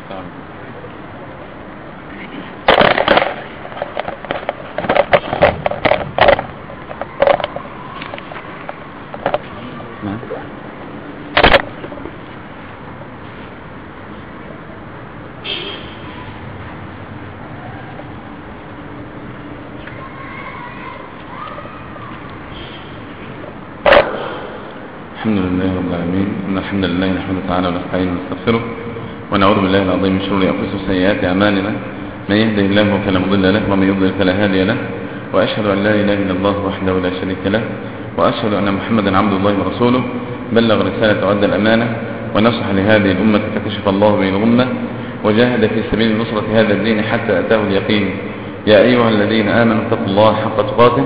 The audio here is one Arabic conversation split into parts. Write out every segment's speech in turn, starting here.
الحمد لله رب العالمين. إن الحمد لله نحمده تعالى ونستعينه ونستغفره ونعوذ بالله العظيم من شرور أنفسنا وسيئات أعمالنا. من يهده الله فلا مضل له ومن يضلل فلا هادي له، وأشهد أن لا إله إلا الله وحده لا شريك له، وأشهد أن محمدا عبد الله ورسوله. بلغ رسالة وأدى الأمانة ونصح لهذه الأمة فكشف الله به الغمة وجاهد في سبيل نصرة هذا الدين حتى أتاه اليقين. يا أيها الذين آمنوا اتقوا الله حق تقاته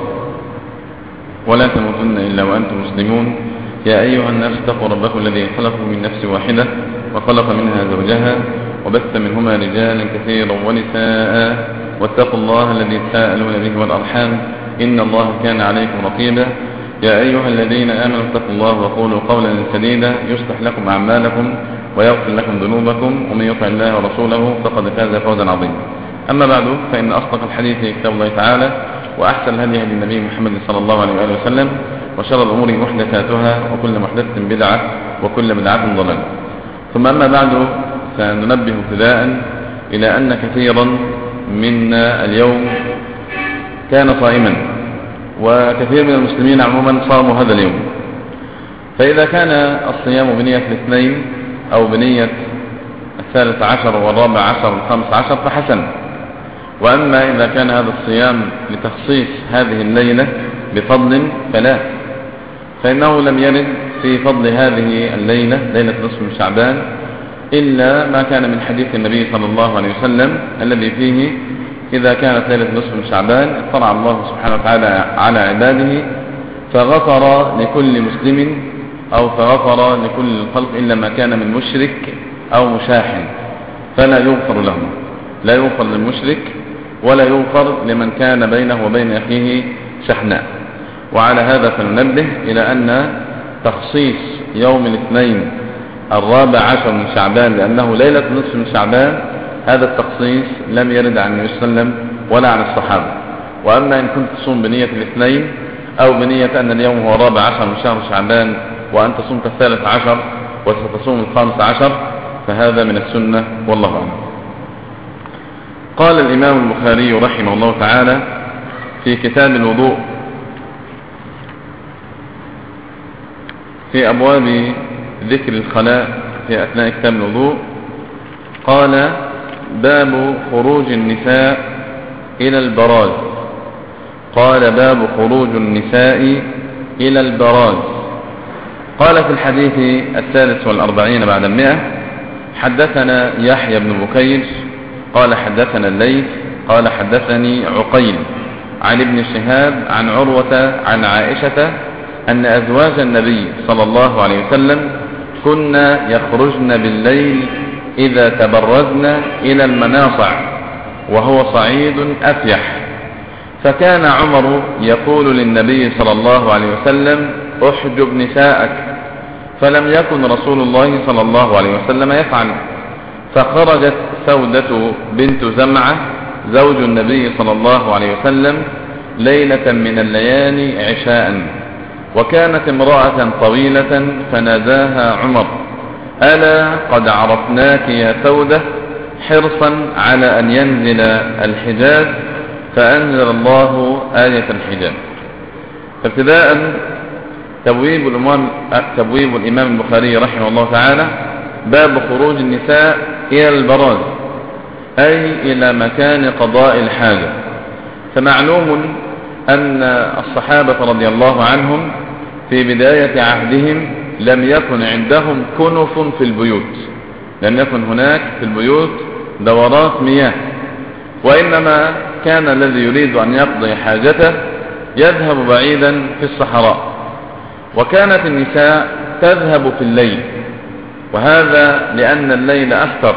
ولا تموتن إلا وأنتم مسلمون. يا أيها الناس اتقوا ربكم الذي خلقكم من نفس واحدة وخلق منها زوجها وبث منهما رجالا كثيرا ونساء، واتقوا الله الذي تساءلون به والأرحام إن الله كان عليكم رقيبا. يا أيها الذين آمنوا اتقوا الله وقولوا قولا سديدا يصلح لكم أعمالكم ويغفر لكم ذنوبكم، ومن يطع الله ورسوله فقد فاز فوزا عظيما. أما بعد، فإن أصدق الحديث كتاب الله تعالى، وأحسن الهدي هدي النبي محمد صلى الله عليه وآله وسلم، وشر الأمور محدثاتها وكل محدثة بدعة وكل بدعة ضلالة. ثم أما بعد، فننبه ابتداء إلى أن كثيرا منا اليوم كان صائما، وكثير من المسلمين عموما صاموا هذا اليوم. فإذا كان الصيام بنية الاثنين أو بنية 13 و14 و15 فحسن. وأما إذا كان هذا الصيام لتخصيص هذه الليلة بفضل فلا، فإنه لم يرد في فضل هذه الليلة ليلة نصف من شعبان إلا ما كان من حديث النبي صلى الله عليه وسلم الذي فيه إذا كانت ليلة نصف من شعبان اطلع الله سبحانه وتعالى على عباده فغفر لكل مسلم أو فغفر لكل الخلق إلا ما كان من مشرك أو مشاحن، فلا يغفر له، لا يغفر للمشرك ولا يغفر لمن كان بينه وبين أخيه شحناء. وعلى هذا فننبه إلى أن تخصيص يوم الاثنين 14 من شعبان لأنه ليلة نصف من شعبان، هذا التخصيص لم يرد عن النبي صلى الله عليه وسلم ولا عن الصحابة. وأما إن كنت تصوم بنية الاثنين أو بنية أن اليوم هو 14 من شهر شعبان وأنت صمت 13 وستصوم 15، فهذا من السنة والله أعلم. قال الإمام البخاري رحمه الله تعالى في كتاب الوضوء في أبواب ذكر الخلاء في أثناء كتاب الوضوء، قال: باب خروج النساء إلى البراز. قال: باب خروج النساء إلى البراز. قال في الحديث 43 بعد 100: حدثنا يحيى بن بكير قال حدثنا الليث قال حدثني عقيل عن ابن شهاب عن عروة عن عائشة أن أزواج النبي صلى الله عليه وسلم كنا يخرجن بالليل إذا تبرزن إلى المناصع وهو صعيد أفيح، فكان عمر يقول للنبي صلى الله عليه وسلم: احجب نساءك، فلم يكن رسول الله صلى الله عليه وسلم يفعل. فخرجت سودة بنت زمعة زوج النبي صلى الله عليه وسلم ليلة من الليالي عشاء، وكانت امرأة طويلة، فناداها عمر: ألا قد عرفناك يا سودة، حرصا على أن ينزل الحجاب، فأنزل الله آية الحجاب. فابتداء تبويب الإمام البخاري رحمه الله تعالى باب خروج النساء إلى البراز، أي إلى مكان قضاء الحاجة. فمعلوم أن الصحابة رضي الله عنهم في بداية عهدهم لم يكن عندهم كنف في البيوت، لم يكن هناك في البيوت دورات مياه، وإنما كان الذي يريد أن يقضي حاجته يذهب بعيدا في الصحراء، وكانت النساء تذهب في الليل، وهذا لأن الليل أكثر،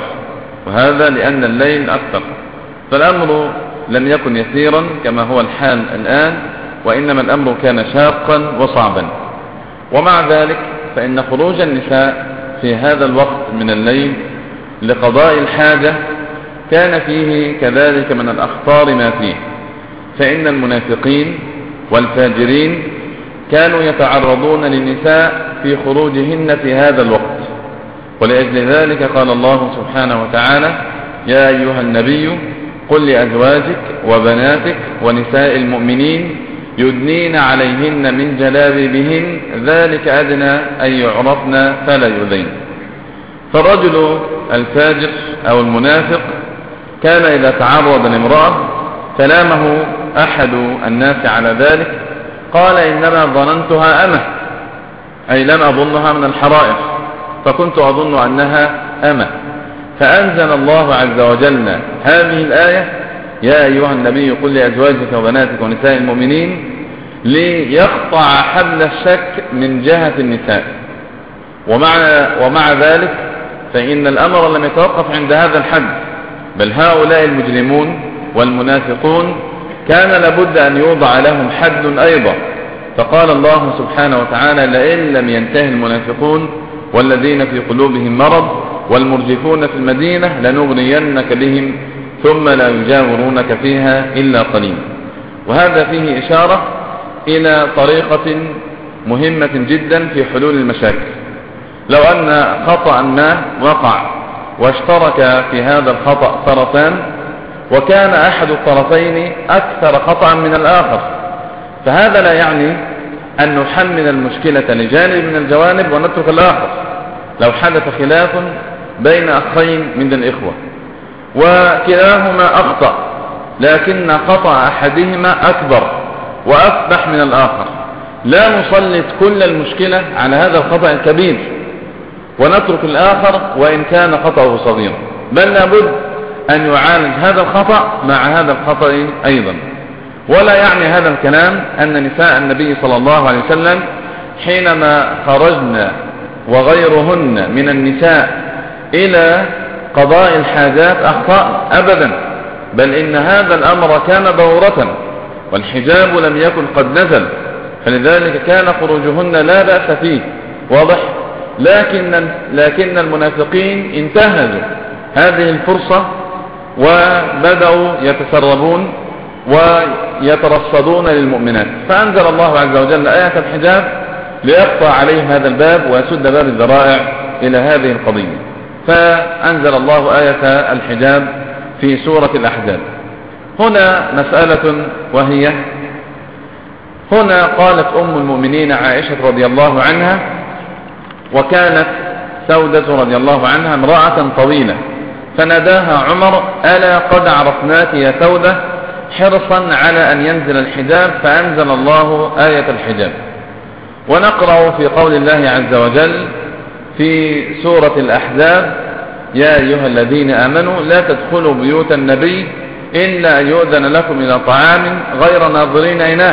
فالأمر لم يكن يسيرا كما هو الحال الآن، وإنما الأمر كان شاقا وصعبا. ومع ذلك فإن خروج النساء في هذا الوقت من الليل لقضاء الحاجة كان فيه كذلك من الأخطار ما فيه، فإن المنافقين والفاجرين كانوا يتعرضون للنساء في خروجهن في هذا الوقت، ولأجل ذلك قال الله سبحانه وتعالى: يا أيها النبي قل لأزواجك وبناتك ونساء المؤمنين يدنين عليهن من جلابيبهن ذلك أدنى أن يعرفن فلا يؤذين. فالرجل الفاجر أو المنافق كان إذا تعرض لامرأة كلامه أحد الناس على ذلك قال: إنما ظننتها أمة، أي لم أظنها من الحرائر، فكنت أظن أنها أمة. فأنزل الله عز وجل هذه الآية: يا أيها النبي قل لأزواجك وبناتك ونساء المؤمنين، ليقطع حبل الشك من جهة النساء. ومع ذلك فإن الأمر لم يتوقف عند هذا الحد، بل هؤلاء المجرمون والمنافقون كان لابد أن يوضع لهم حد أيضا. فقال الله سبحانه وتعالى: لئن لم ينتهي المنافقون والذين في قلوبهم مرض والمرجفون في المدينة لنغرينك بهم ثم لا يجاورونك فيها إلا قليلا. وهذا فيه إشارة إلى طريقة مهمة جدا في حلول المشاكل. لو أن خطأ ما وقع واشترك في هذا الخطأ طرفان، وكان أحد الطرفين أكثر خطأ من الآخر، فهذا لا يعني أن نحمل المشكلة لجانب من الجوانب ونترك الآخر. لو حدث خلاف بين أخين من الإخوة وكلاهما أخطأ، لكن خطأ أحدهما أكبر وأفبح من الآخر، لا نسلط كل المشكلة على هذا الخطأ الكبير ونترك الآخر وإن كان خطأه صغيرا، بل لابد أن يعالج هذا الخطأ مع هذا الخطأ أيضا. ولا يعني هذا الكلام أن نساء النبي صلى الله عليه وسلم حينما خرجن وغيرهن من النساء إلى قضاء الحاجات أخطأ أبدا، بل إن هذا الأمر كان ضرورة والحجاب لم يكن قد نزل، فلذلك كان خروجهن لا بأس فيه، واضح. لكن المنافقين انتهزوا هذه الفرصة وبدأوا يتسربون ويترصدون للمؤمنات، فأنزل الله عز وجل آية الحجاب ليقطع عليهم هذا الباب ويسد باب الذرائع إلى هذه القضية. فأنزل الله آية الحجاب في سورة الأحزاب. هنا مسألة، وهي هنا قالت أم المؤمنين عائشة رضي الله عنها، وكانت سودة رضي الله عنها امرأة طويلة، فناداها عمر: ألا قد عرفناك يا سودة، حرصا على أن ينزل الحجاب، فأنزل الله آية الحجاب. ونقرأ في قول الله عز وجل في سورة الأحزاب: يا أيها الذين آمنوا لا تدخلوا بيوت النبي إلا أن يؤذن لكم إلى طعام غير ناظرين إناه،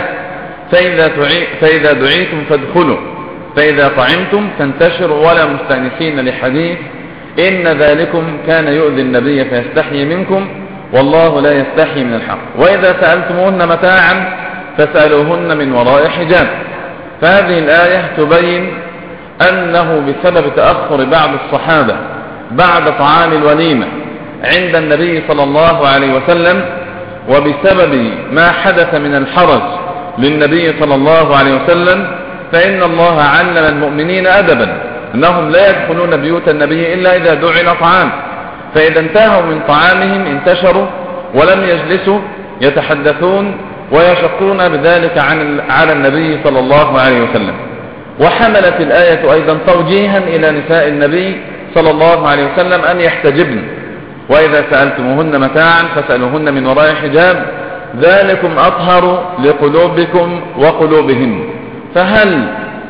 فإذا دعيتم فادخلوا، فإذا طعمتم فانتشروا ولا مستأنسين لحديث، إن ذلكم كان يؤذي النبي فيستحيي منكم والله لا يستحيي من الحق، وإذا سألتموهن متاعا فاسألوهن من وراء حجاب. فهذه الآية تبين أنه بسبب تأخر بعض الصحابة بعد طعام الوليمة عند النبي صلى الله عليه وسلم، وبسبب ما حدث من الحرج للنبي صلى الله عليه وسلم، فإن الله علم المؤمنين أدبا أنهم لا يدخلون بيوت النبي إلا إذا دعي إلى طعام، فإذا انتهوا من طعامهم انتشروا ولم يجلسوا يتحدثون ويشقون بذلك على النبي صلى الله عليه وسلم. وحملت الآية أيضا توجيها إلى نساء النبي صلى الله عليه وسلم أن يحتجبن، وإذا سألتموهن متاعا فاسألوهن من وراء حجاب ذلكم أطهر لقلوبكم وقلوبهن. فهل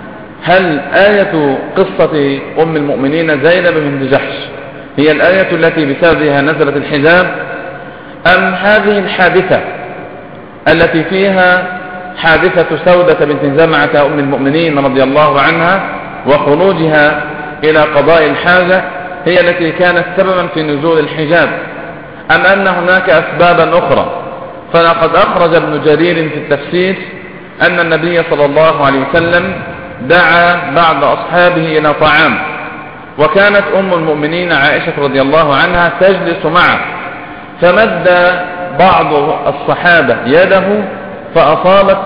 آية قصة أم المؤمنين زينب بنت جحش هي الآية التي بسببها نزلت الحجاب، أم هذه الحادثة التي فيها حادثة سودة بنت زمعة أم المؤمنين رضي الله عنها وخروجها إلى قضاء الحاجة هي التي كانت سببا في نزول الحجاب، أم أن هناك أسبابا أخرى؟ فلقد أخرج ابن جرير في التفسير أن النبي صلى الله عليه وسلم دعا بعض أصحابه إلى طعام، وكانت أم المؤمنين عائشة رضي الله عنها تجلس معه، فمد بعض الصحابة يده فأصابت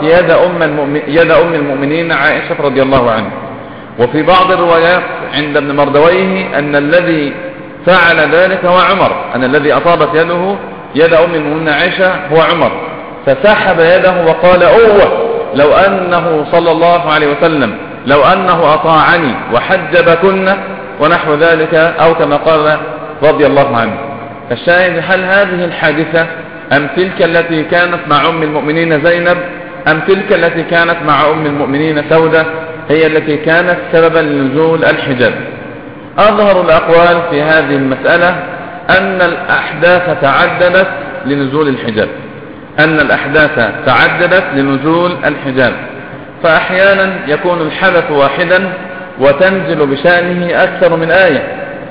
يد أم المؤمنين عائشة رضي الله عنها. وفي بعض الروايات عند ابن مردويه أن الذي فعل ذلك هو عمر، أن الذي أصابت يده يد أم المؤمنين عائشة هو عمر، فسحب يده وقال أوه لو أنه صلى الله عليه وسلم لو أنه أطاعني وحجبكن ونحو ذلك، أو كما قال رضي الله عنه. فالشاهد، هل هذه الحادثة أم تلك التي كانت مع أم المؤمنين زينب أم تلك التي كانت مع أم المؤمنين سودة هي التي كانت سببا لنزول الحجاب؟ أظهر الأقوال في هذه المسألة أن الأحداث تعددت لنزول الحجاب، أن الأحداث تعددت لنزول الحجاب، فأحيانا يكون الحدث واحدا وتنزل بشأنه أكثر من آية،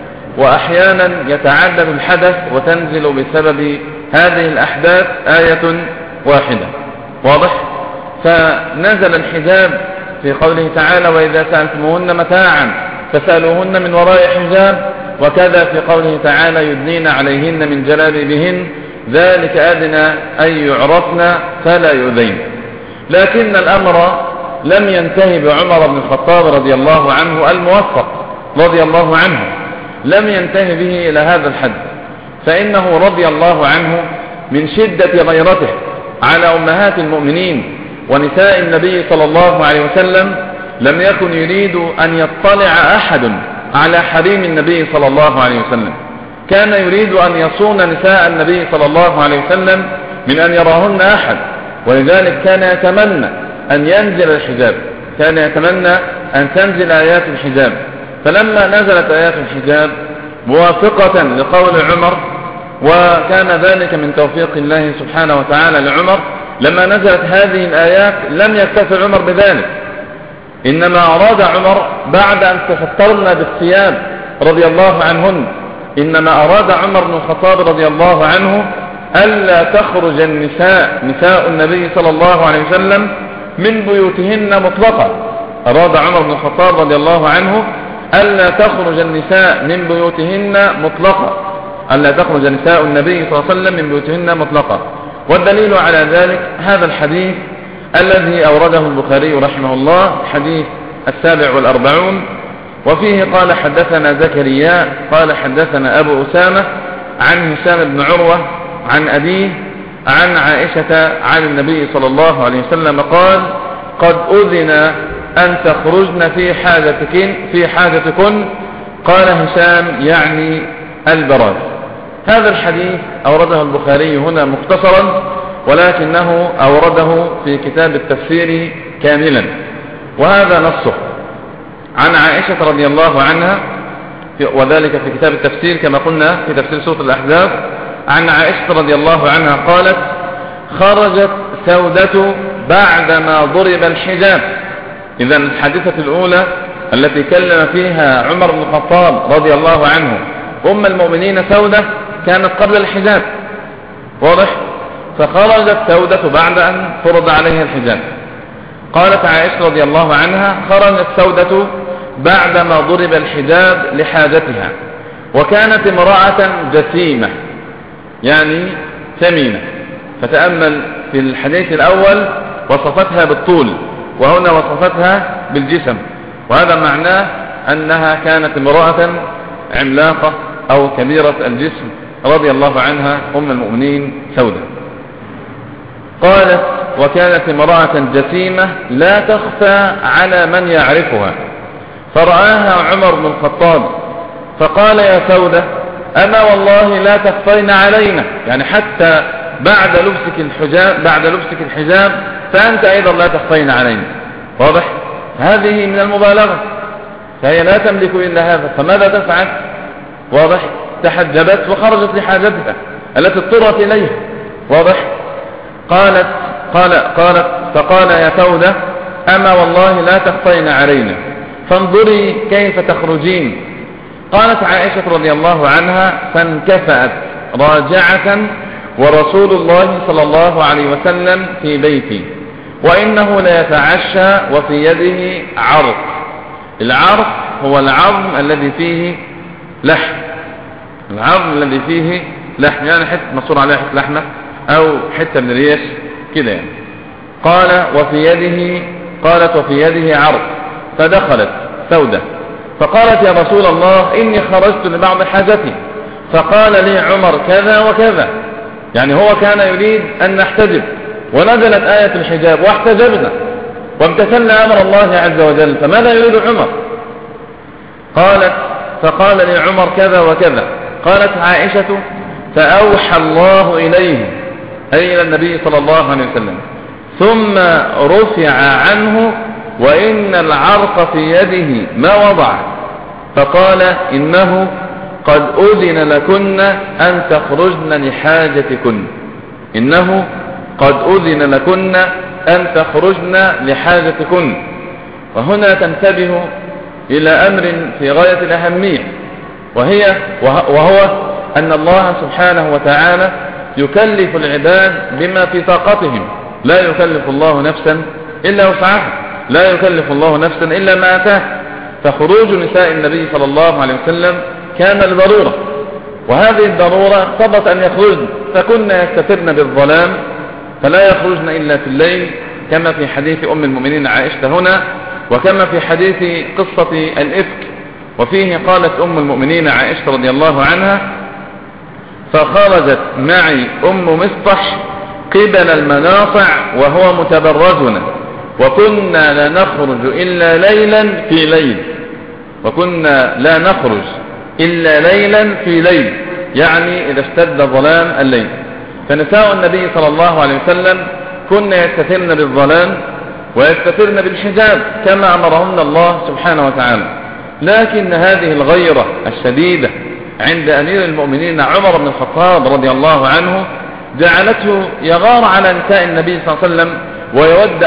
وأحيانا يتعدد الحدث وتنزل بسبب هذه الأحداث آية واحدة. واضح؟ فنزل الحجاب في قوله تعالى وإذا سألتموهن متاعا فسألوهن من وراء حجاب، وكذا في قوله تعالى يدنين عليهن من جلابيبهن ذلك أدنى أن يعرفن فلا يؤذين. لكن الأمر لم ينتهي بعمر بن الخطاب رضي الله عنه الموفق رضي الله عنه، لم ينتهي به إلى هذا الحد، فإنه رضي الله عنه من شدة غيرته على أمهات المؤمنين ونساء النبي صلى الله عليه وسلم لم يكن يريد أن يطلع أحد على حريم النبي صلى الله عليه وسلم، كان يريد أن يصون نساء النبي صلى الله عليه وسلم من أن يراهن أحد، ولذلك كان يتمنى أن ينزل الحجاب، كان يتمنى أن تنزل آيات الحجاب. فلما نزلت آيات الحجاب موافقة لقول عمر، وكان ذلك من توفيق الله سبحانه وتعالى لعمر، لما نزلت هذه الآيات لم يكتف عمر بذلك، إنما أراد عمر بعد أن تسترن بالثياب رضي الله عنهن، إنما أراد عمر بن الخطاب رضي الله عنه ألا تخرج نساء النبي صلى الله عليه وسلم من بيوتهن مطلقا. أراد عمر بن الخطاب رضي الله عنه ألا تخرج النساء من بيوتهن مطلقا، ألا تخرج نساء النبي صلى الله عليه وسلم من بيوتهن مطلقا. والدليل على ذلك هذا الحديث الذي أورده البخاري رحمه الله، حديث 47، وفيه قال حدثنا زكريا قال حدثنا أبو أسامة عن هشام بن عروة عن أبيه عن عائشة عن النبي صلى الله عليه وسلم قال قد أذن أن تخرجن في حاجتكن. قال هشام يعني البراز. هذا الحديث أورده البخاري هنا مختصرا، ولكنه أورده في كتاب التفسير كاملا، وهذا نصه عن عائشة رضي الله عنها، وذلك في كتاب التفسير كما قلنا في تفسير سورة الأحزاب. عن عائشة رضي الله عنها قالت خرجت سودة بعدما ضرب الحجاب. إذا الحادثة الأولى التي كلم فيها عمر بن الخطاب رضي الله عنه أم المؤمنين سودة كانت قبل الحجاب، واضح؟ فخرجت سودة بعد أن فرض عليها الحجاب. قالت عائشة رضي الله عنها خرجت سودة بعدما ضرب الحجاب لحاجتها، وكانت امرأة جسيمة يعني ثمينة. فتأمل في الحديث الأول وصفتها بالطول، وهنا وصفتها بالجسم، وهذا معناه أنها كانت امرأة عملاقة أو كبيرة الجسم رضي الله عنها أم المؤمنين سودة. قالت وكانت امرأة جسيمة لا تخفى على من يعرفها، فرآها عمر بن الخطاب فقال يا سودة أما والله لا تخفين علينا، يعني حتى بعد لبسك الحجاب فأنت أيضا لا تخفين علينا. واضح؟ هذه من المبالغة، فهي لا تملك إلا هذا، فماذا تفعل؟ واضح؟ تحجبت وخرجت لحاجتها التي اضطرت إليها. واضح؟ قالت فقال يا سودة أما والله لا تخفين علينا فانظري كيف تخرجين. قالت عائشة رضي الله عنها فانكفأت راجعة ورسول الله صلى الله عليه وسلم في بيتي وإنه ليتعشى وفي يده عرق. العرق هو العظم الذي فيه لحم، العظم الذي فيه لحم، يعني حتة مصور عليها حتة لحمة أو حتة من الريش كده يعني. قالت وفي يده عرق، فدخلت سودة فقالت يا رسول الله إني خرجت لبعض حاجتي، فقال لي عمر كذا وكذا، يعني هو كان يريد أن نحتجب، ونزلت آية الحجاب واحتجبنا وامتثلنا أمر الله عز وجل، فماذا يريد عمر؟ قالت فقال لي عمر كذا وكذا. قالت عائشة فأوحى الله إليه أي إلى النبي صلى الله عليه وسلم ثم رفع عنه وإن العرق في يده ما وضع، فقال إنه قد أذن لكن أن تخرجن لحاجتكن، إنه قد أذن لكن أن تخرجن لحاجتكن. وهنا تنتبه إلى أمر في غاية الأهمية، وهو أن الله سبحانه وتعالى يكلف العباد بما في طاقتهم، لا يكلف الله نفسا إلا وسعها، لا يكلف الله نفسا إلا ما أتاه. فخروج نساء النبي صلى الله عليه وسلم كان لضرورة، وهذه الضرورة اقتضت أن يخرجن، فكنا يستترن بالظلام فلا يخرجن إلا في الليل، كما في حديث أم المؤمنين عائشة هنا، وكما في حديث قصة الإفك. وفيه قالت أم المؤمنين عائشة رضي الله عنها فخرجت معي أم مصطح قبل المناصع وهو متبرجنا، وكنا لا نخرج إلا ليلا في ليل، وكنا لا نخرج إلا ليلا في ليل، يعني إذا اشتد ظلام الليل. فنساء النبي صلى الله عليه وسلم كنا يستترن بالظلام ويستترن بالحجاب كما أمرهن الله سبحانه وتعالى. لكن هذه الغيرة الشديدة عند أمير المؤمنين عمر بن الخطاب رضي الله عنه جعلته يغار على نساء النبي صلى الله عليه وسلم، ويود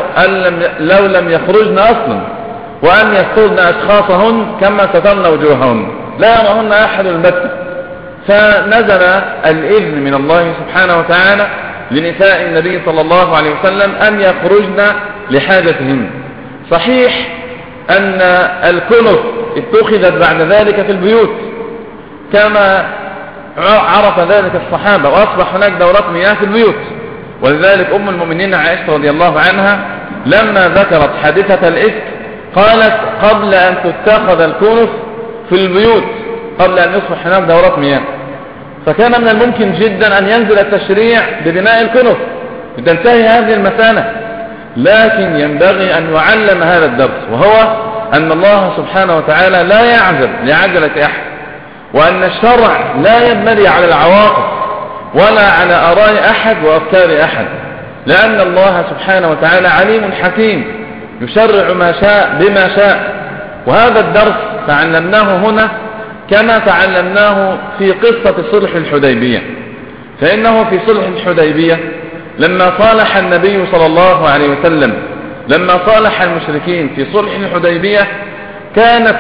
لو لم يخرجن أصلا، وأن يسترن أشخاصهن كما سترن وجوههن، لا يرهن أحد البتة. فنزل الإذن من الله سبحانه وتعالى لنساء النبي صلى الله عليه وسلم أن يخرجن لحاجتهن. صحيح أن الكنف اتخذت بعد ذلك في البيوت كما عرف ذلك الصحابة، وأصبح هناك دورات مياه في البيوت. ولذلك أم المؤمنين عائشة رضي الله عنها لما ذكرت حادثة الإفك قالت قبل أن تتخذ الكنف في البيوت، قبل أن يصبح هناك دورات مياه، فكان من الممكن جدا أن ينزل التشريع ببناء الكنف لتنتهي هذه المسألة. لكن ينبغي أن يعلم هذا الدرس، وهو أن الله سبحانه وتعالى لا يعجل لعجلة أحد، وأن الشرع لا يبني على العواطف ولا على آراء أحد وأفكار أحد، لأن الله سبحانه وتعالى عليم حكيم يشرع ما شاء بما شاء. وهذا الدرس تعلمناه هنا كما تعلمناه في قصة صلح الحديبية. فإنه في صلح الحديبية لما صالح النبي صلى الله عليه وسلم، لما صالح المشركين في صلح الحديبية، كانت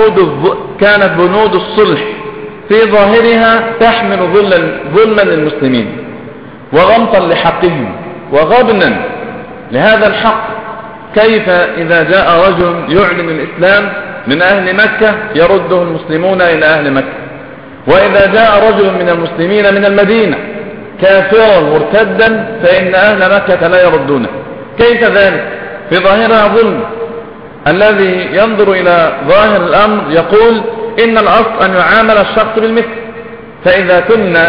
بنود الصلح في ظاهرها تحمل ظلما للمسلمين وغمطا لحقهم وغبنا لهذا الحق. كيف إذا جاء رجل يعلن الإسلام من أهل مكة يرده المسلمون إلى أهل مكة، وإذا جاء رجل من المسلمين من المدينة كافرا مرتدا فإن أهل مكة لا يردونه؟ كيف ذلك؟ في ظاهرها ظلم. الذي ينظر إلى ظاهر الأمر يقول إن الأصل أن يعامل الشخص بالمثل، فإذا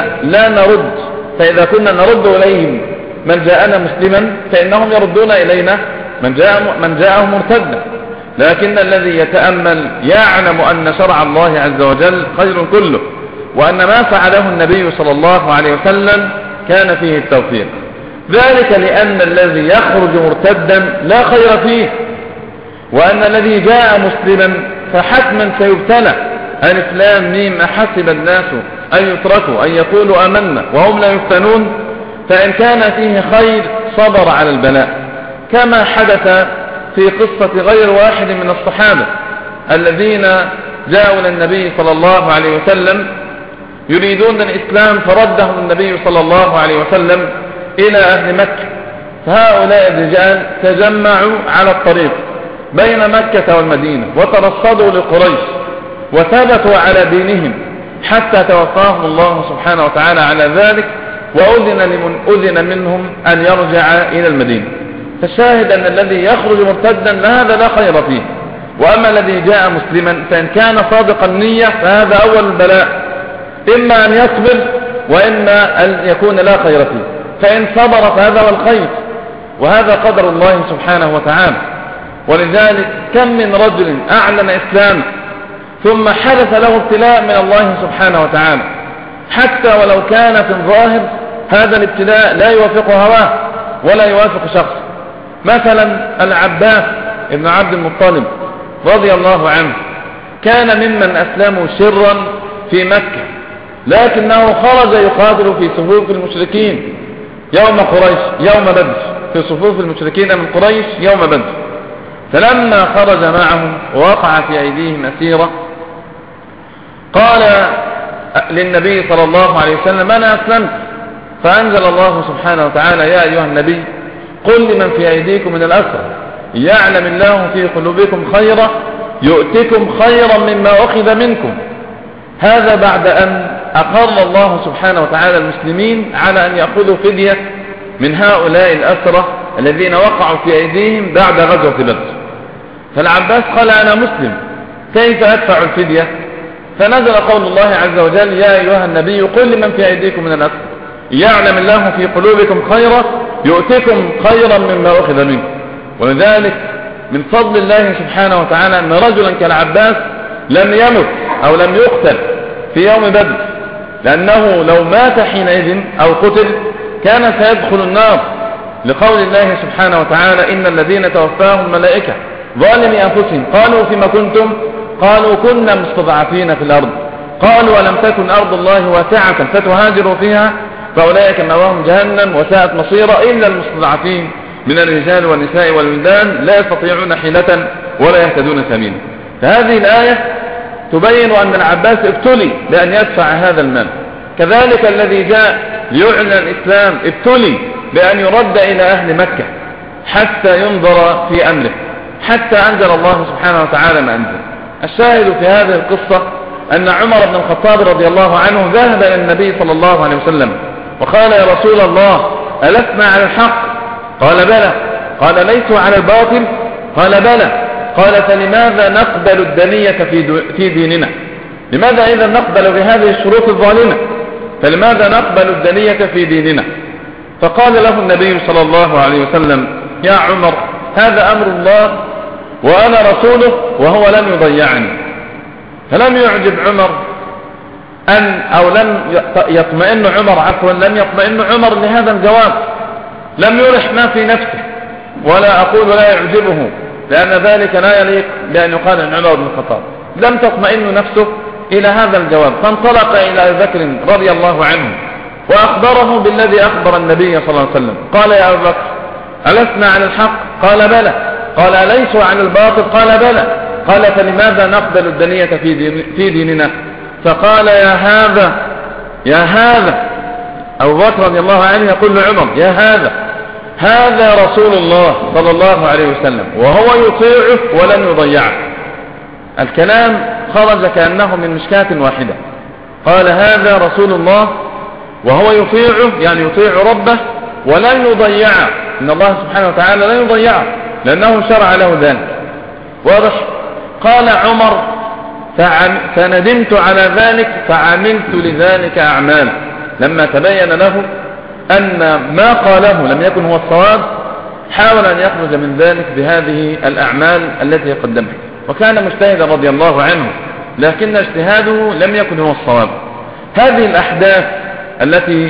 كنا نرد إليهم من جاءنا مسلما فإنهم يردون إلينا من جاءه مرتدا. لكن الذي يتأمل يعلم أن شرع الله عز وجل خير كله، وأن ما فعله النبي صلى الله عليه وسلم كان فيه التوفيق. ذلك لأن الذي يخرج مرتدا لا خير فيه، وأن الذي جاء مسلما فحتما سيبتلى. الإسلام ميم أحسب الناس أن يتركوا أن يقولوا آمنا وهم لا يفتنون، فإن كان فيه خير صبر على البلاء، كما حدث في قصة غير واحد من الصحابة الذين جاءوا للنبي صلى الله عليه وسلم يريدون الإسلام، فردهم النبي صلى الله عليه وسلم إلى أهل مكة. فهؤلاء الرجال تجمعوا على الطريق بين مكة والمدينة وترصدوا لقريش وثبتوا على دينهم حتى توفاهم الله سبحانه وتعالى على ذلك، وأذن لمن أذن منهم أن يرجع إلى المدينة. فالشاهد أن الذي يخرج مرتدا هذا لا خير فيه، وأما الذي جاء مسلما فإن كان صادق النية فهذا أول البلاء، إما أن يصبر وإما أن يكون لا خير فيه، فإن صبر فهذا هو الخير، وهذا قدر الله سبحانه وتعالى. ولذلك كم من رجل أعلن إسلامه ثم حدث له ابتلاء من الله سبحانه وتعالى، حتى ولو كان في الظاهر هذا الابتلاء لا يوافق هواه ولا يوافق شخص. مثلا العباس ابن عبد المطلب رضي الله عنه كان ممن أسلموا سرا في مكة، لكنه خرج يقاتل في صفوف المشركين يوم قريش يوم بدر، في صفوف المشركين من قريش يوم بدر. فلما خرج معهم ووقع في أيديهم أسيرة قال للنبي صلى الله عليه وسلم أنا أسلمت، فأنزل الله سبحانه وتعالى يا أيها النبي قل لمن في أيديكم من الأسرى يعلم الله في قلوبكم خيرا يؤتكم خيرا مما أخذ منكم. هذا بعد أن أقر الله سبحانه وتعالى المسلمين على أن يأخذوا فدية من هؤلاء الأسرى الذين وقعوا في أيديهم بعد غزوة بدر. فالعباس قال أنا مسلم كيف أدفع الفدية؟ فنزل قول الله عز وجل يا أيها النبي قل لمن في أيديكم من الأسرى يعلم الله في قلوبكم خيرا يؤتكم خيرا مما أخذ منكم. ولذلك من فضل الله سبحانه وتعالى أن رجلا كالعباس لم يمت أو لم يقتل في يوم بدر، لأنه لو مات حينئذ أو قتل كان سيدخل النار، لقول الله سبحانه وتعالى إن الذين توفاهم الملائكة ظالمي أنفسهم قالوا فيما كنتم قالوا كنا مستضعفين في الأرض قالوا ولم تكن أرض الله واسعة فتهاجروا فيها فأولئك مأواهم جهنم وساءت مصيرا إلا المستضعفين من الرجال والنساء والولدان لا يستطيعون حيلة ولا يهتدون سبيلا. فهذه الآية تبين أن العباس ابتلي بأن يدفع هذا المال، كذلك الذي جاء ليعلن الإسلام ابتلي بأن يرد إلى أهل مكة حتى ينظر في أمره، حتى أنزل الله سبحانه وتعالى ما أنزل. الشاهد في هذه القصة أن عمر بن الخطاب رضي الله عنه ذهب إلى النبي صلى الله عليه وسلم وقال يا رسول الله ألسنا على الحق؟ قال بلى. قال ليسوا على الباطل؟ قال بلى. قال فلماذا نقبل الدنية في ديننا؟ لماذا إذا نقبل بهذه الشروط الظالمة؟ فلماذا نقبل الدنية في ديننا؟ فقال له النبي صلى الله عليه وسلم يا عمر هذا أمر الله وأنا رسوله وهو لن يضيعني. فلم يعجب عمر أو لم يطمئن عمر عفوا لم يطمئن عمر لهذا الجواب، لم يرح ما في نفسه، ولا أقول لا يعجبه لأن ذلك لا يليق بأن يقال عن عمر بن الخطاب، لم تطمئن نفسه إلى هذا الجواب، فانطلق إلى أبي بكر رضي الله عنه وأخبره بالذي أخبر النبي صلى الله عليه وسلم. قال يا أبو بكر ألسنا على الحق؟ قال بلى. قال أليسوا على الباطل؟ قال بلى. قال فلماذا نقبل الدنية في ديننا؟ فقال يا هذا أبو بكر رضي الله عنه يقول لعمر يا هذا رسول الله صلى الله عليه وسلم وهو يطيعه ولن يضيعه. الكلام خرج كأنه من مشكاة واحدة. قال هذا رسول الله وهو يطيعه يعني يطيع ربه ولن يضيعه، إن الله سبحانه وتعالى لن يضيعه لأنه شرع له ذلك. واضح؟ قال عمر فندمت على ذلك فعملت لذلك أعمال. لما تبين له أن ما قاله لم يكن هو الصواب حاول أن يخرج من ذلك بهذه الأعمال التي قدمها، وكان مجتهدا رضي الله عنه لكن اجتهاده لم يكن هو الصواب. هذه الأحداث التي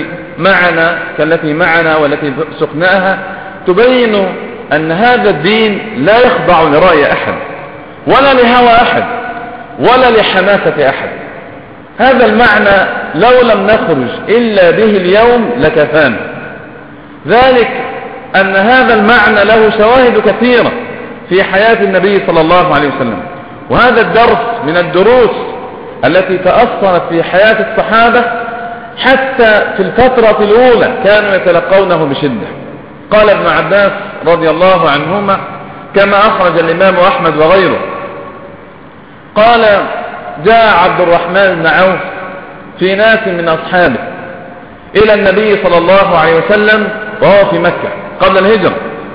معنا والتي سقناها تبين أن هذا الدين لا يخضع لرأي أحد ولا لهوى أحد ولا لحماسة أحد. هذا المعنى لو لم نخرج إلا به اليوم لكفانا. ذلك أن هذا المعنى له شواهد كثيرة في حياة النبي صلى الله عليه وسلم، وهذا الدرس من الدروس التي تأثرت في حياة الصحابة حتى في الفترة الأولى كانوا يتلقونه بشدة. قال ابن عباس رضي الله عنهما كما أخرج الإمام أحمد وغيره. قال: جاء عبد الرحمن بن عوف في ناس من أصحابه إلى النبي صلى الله عليه وسلم وهو في مكة قبل الهجرة،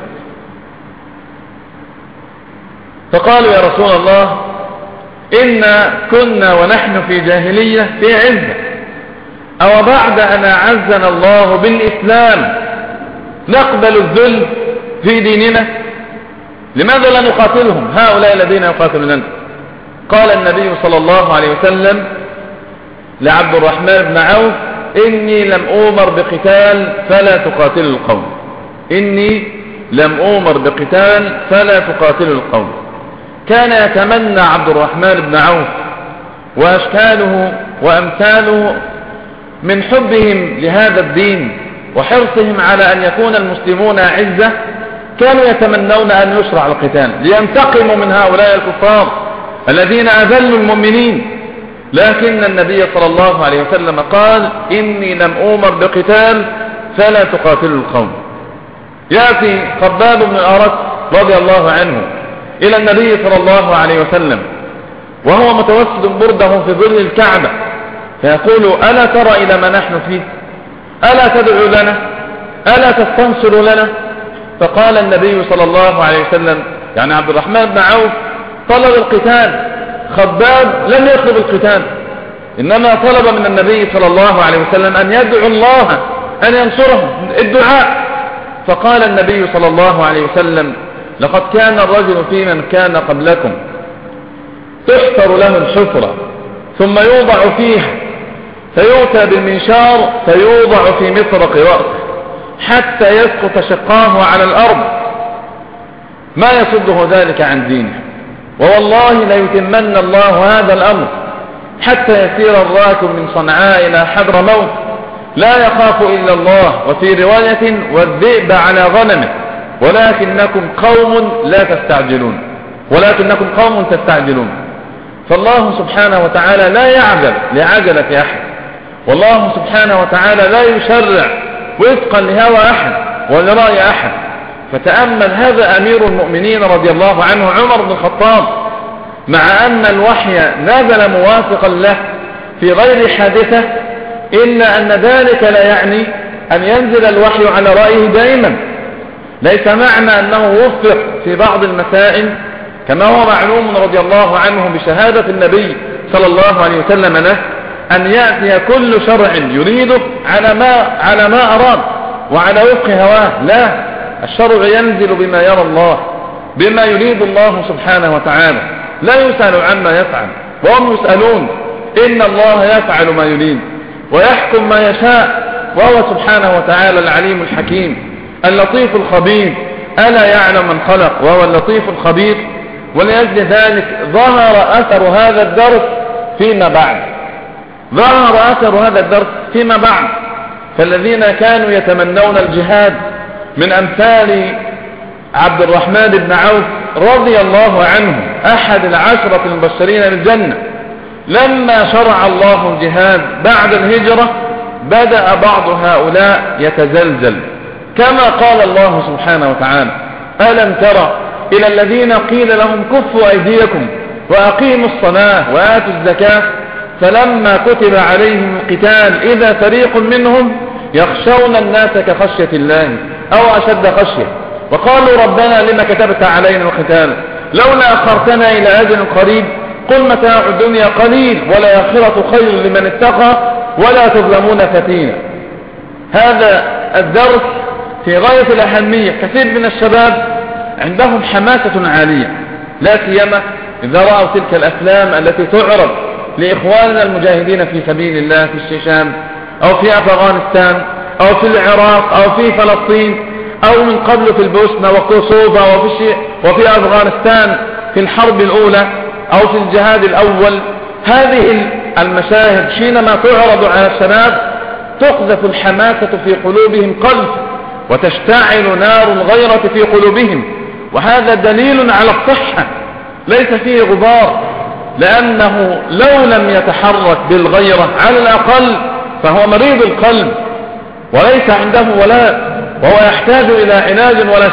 فقالوا: يا رسول الله، إنا كنا ونحن في جاهلية في عزة، أو بعد أن أعزنا الله بالإسلام نقبل الذل في ديننا؟ لماذا لا نقاتلهم هؤلاء الذين يقاتلوننا؟ قال النبي صلى الله عليه وسلم لعبد الرحمن بن عوف: إني لم أؤمر بقتال فلا تقاتلوا القوم. إني لم أؤمر بقتال فلا تقاتلوا القوم. كان يتمنى عبد الرحمن بن عوف وأشكاله وأمثاله من حبهم لهذا الدين وحرصهم على أن يكون المسلمون أعزة، كانوا يتمنون أن يشرع القتال لينتقموا من هؤلاء الكفار الذين أذلوا المؤمنين. لكن النبي صلى الله عليه وسلم قال: إني لم أؤمر بقتال فلا تقاتلوا القوم. يأتي خباب بن الأرت رضي الله عنه إلى النبي صلى الله عليه وسلم وهو متوسد برده في ظل الكعبة، فيقول: ألا ترى إلى ما نحن فيه؟ ألا تدعو لنا؟ ألا تستنصر لنا؟ فقال النبي صلى الله عليه وسلم، يعني عبد الرحمن بن عوف طلب القتال، خباب لم يطلب القتال، إنما طلب من النبي صلى الله عليه وسلم أن يدعو الله أن ينصره، الدعاء. فقال النبي صلى الله عليه وسلم: لقد كان الرجل في من كان قبلكم تحفر له الحفرة ثم يوضع فيها، فيؤتى بالمنشار فيوضع في مفرق رأسه حتى يسقط شقاه على الأرض، ما يصده ذلك عن دينه. ووالله ليتمن الله هذا الأمر حتى يسير الراكب من صنعاء إلى حضر موت لا يخاف إلا الله، وفي رواية: والذئب على غنمه، ولكنكم قوم لا تستعجلون، ولكنكم قوم تستعجلون. فالله سبحانه وتعالى لا يعجل لعجلة أحد، والله سبحانه وتعالى لا يشرع وفقا لهوى أحد ولرأي أحد. فتأمل هذا أمير المؤمنين رضي الله عنه عمر بن الخطاب، مع أن الوحي نزل موافقا له في غير حادثة، إلا أن ذلك لا يعني أن ينزل الوحي على رأيه دائما. ليس معنى أنه وفق في بعض المسائل كما هو معلوم رضي الله عنه بشهادة النبي صلى الله عليه وسلم له أن يأتي كل شرع يريده على ما أراد وعلى وفق هواه. لا، الشرع ينزل بما يرى الله، بما يريد الله سبحانه وتعالى، لا يسأل عما يفعل وهم يسألون. إن الله يفعل ما يريد ويحكم ما يشاء، وهو سبحانه وتعالى العليم الحكيم اللطيف الخبير. ألا يعلم من خلق وهو اللطيف الخبير؟ ولأجل ذلك ظهر أثر هذا الدرس فيما بعد، ظهر أثر هذا الدرس فيما بعد. فالذين كانوا يتمنون الجهاد من أمثال عبد الرحمن بن عوف رضي الله عنه أحد العشرة المبشرين بالجنة، لما شرع الله الجهاد بعد الهجرة بدأ بعض هؤلاء يتزلزل، كما قال الله سبحانه وتعالى: ألم ترى إلى الذين قيل لهم كفوا أيديكم وأقيموا الصلاة وآتوا الزكاة فلما كتب عليهم القتال إذا فريق منهم يخشون الناس كخشية الله أو أشد خشية، وقالوا ربنا لما كتبت علينا القتال لولا أخرتنا إلى أجل قريب قل متاع الدنيا قليل والآخرة خير لمن اتقى ولا تظلمون فتيلا. هذا الدرس في غاية الأهمية. كثير من الشباب عندهم حماسة عالية، لا سيما إذا رأوا تلك الأفلام التي تعرض لإخواننا المجاهدين في سبيل الله في الشيشان أو في أفغانستان أو في العراق أو في فلسطين أو من قبل في البوسنة وكوسوفا وفي أفغانستان في الحرب الأولى أو في الجهاد الأول. هذه المشاهد حينما تعرض على الشباب تقذف الحماسة في قلوبهم قلب وتشتعل نار الغيرة في قلوبهم، وهذا دليل على الصحة ليس فيه غبار، لأنه لو لم يتحرك بالغيرة على الأقل فهو مريض القلب وليس عنده ولاء، وهو يحتاج إلى علاج ولا شك.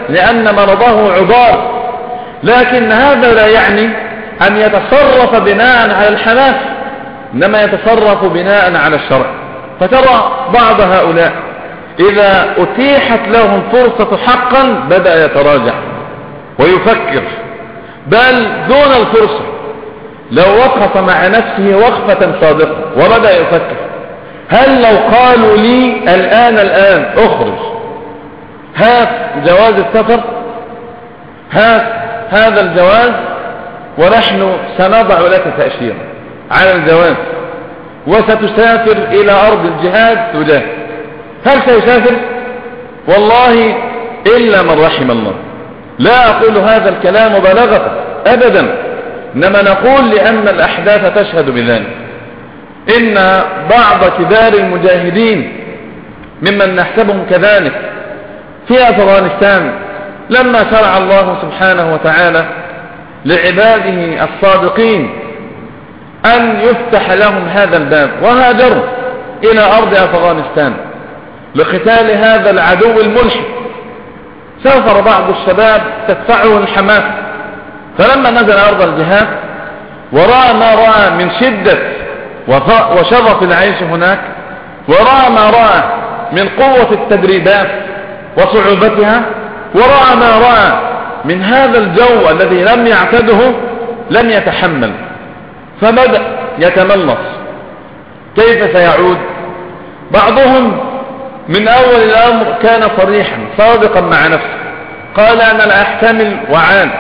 لأن مرضه عضال، لكن هذا لا يعني أن يتصرف بناء على الحماس، إنما يتصرف بناء على الشرع. فترى بعض هؤلاء إذا أتيحت لهم فرصة حقا بدأ يتراجع ويفكر، بل دون الفرصة لو وقف مع نفسه وقفة صادقة وبدأ يفكر، هل لو قالوا لي الآن اخرج، هات جواز السفر، هات هذا الجواز ونحن سنضع لك تأشيرة على الجواز وستسافر إلى أرض الجهاد تجاهد، هل سيسافر؟ والله إلا من رحم الله. لا أقول هذا الكلام مبالغة أبدا، إنما نقول لأن الأحداث تشهد بذلك. إن بعض كبار المجاهدين ممن نحسبهم كذلك في أفغانستان لما شرع الله سبحانه وتعالى لعباده الصادقين أن يفتح لهم هذا الباب وهاجروا إلى أرض أفغانستان لقتال هذا العدو الملحد، سافر بعض الشباب تدفعه الحماس، فلما نزل أرض الجهاد ورأى ما رأى من شدة وشرف العيش هناك، ورأى ما رأى من قوة التدريبات وصعوبتها، ورأى ما رأى من هذا الجو الذي لم يعتده، لم يتحمل فبدأ يتملص. كيف سيعود؟ بعضهم من أول الأمر كان صريحا صادقا مع نفسه، قال أنا لا أحتمل وعاد.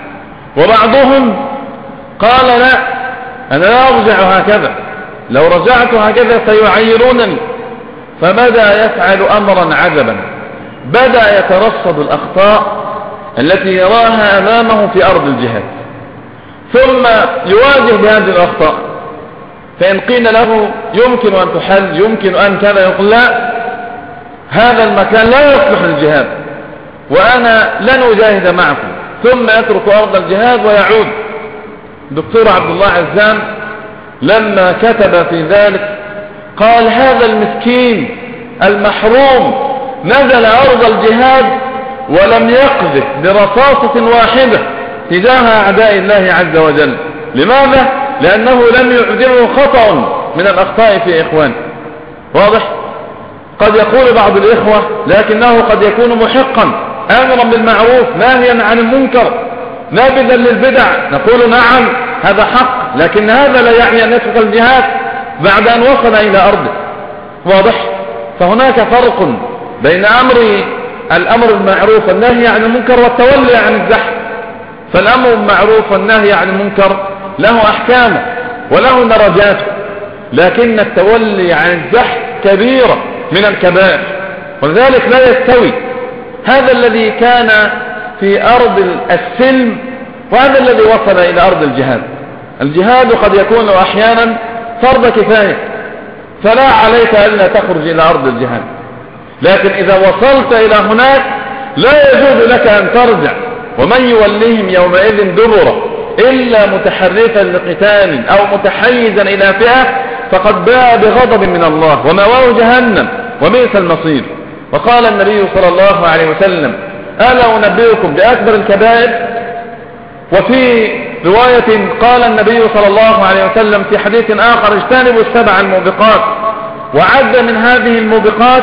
وبعضهم قال لا، أنا لا أرجع هكذا، لو رجعت هكذا سيعيرونني. فبدأ يفعل أمرا عجبا، بدأ يترصد الأخطاء التي يراها أمامه في أرض الجهاد، ثم يواجه بهذه الأخطاء. فإن قيل له يمكن أن تحل، يمكن أن كذا، يقول لا، هذا المكان لا يصلح للجهاد وأنا لن أجاهد معكم، ثم يترك أرض الجهاد ويعود. دكتور عبد الله عزام لما كتب في ذلك قال هذا المسكين المحروم نزل أرض الجهاد ولم يقذف برصاصة واحدة تجاه أعداء الله عز وجل. لماذا؟ لأنه لم يعجبه خطأ من الأخطاء في إخوانه. واضح؟ قد يقول بعض الإخوة لكنه قد يكون محقا، أمرا بالمعروف ناهيا عن المنكر نابذا للبدع، نقول نعم هذا حق، لكن هذا لا يعني أن يترك الجهاد بعد أن وصل إلى أرضه. واضح؟ فهناك فرق بين الأمر بالمعروف والنهي عن المنكر والتولي عن الزحف. فالأمر بالمعروف والنهي عن المنكر له أحكامه وله درجاته، لكن التولي عن الزحف كبيرة من الكبائر، ولذلك لا يستوي هذا الذي كان في أرض السلم وهذا الذي وصل إلى أرض الجهاد. الجهاد قد يكون أحيانا فرض كفاية، فلا عليك ألا تخرج إلى أرض الجهاد، لكن إذا وصلت إلى هناك لا يجوز لك أن ترجع. ومن يوليهم يومئذ دبره إلا متحرفا لقتال أو متحيزا إلى فئة فقد باء بغضب من الله ومأواه جهنم وبئس المصير. وقال النبي صلى الله عليه وسلم ألا أنبئكم بأكبر الكبائر؟ وفي رواية قال النبي صلى الله عليه وسلم في حديث آخر اجتنبوا السبع الموبقات، وعد من هذه الموبقات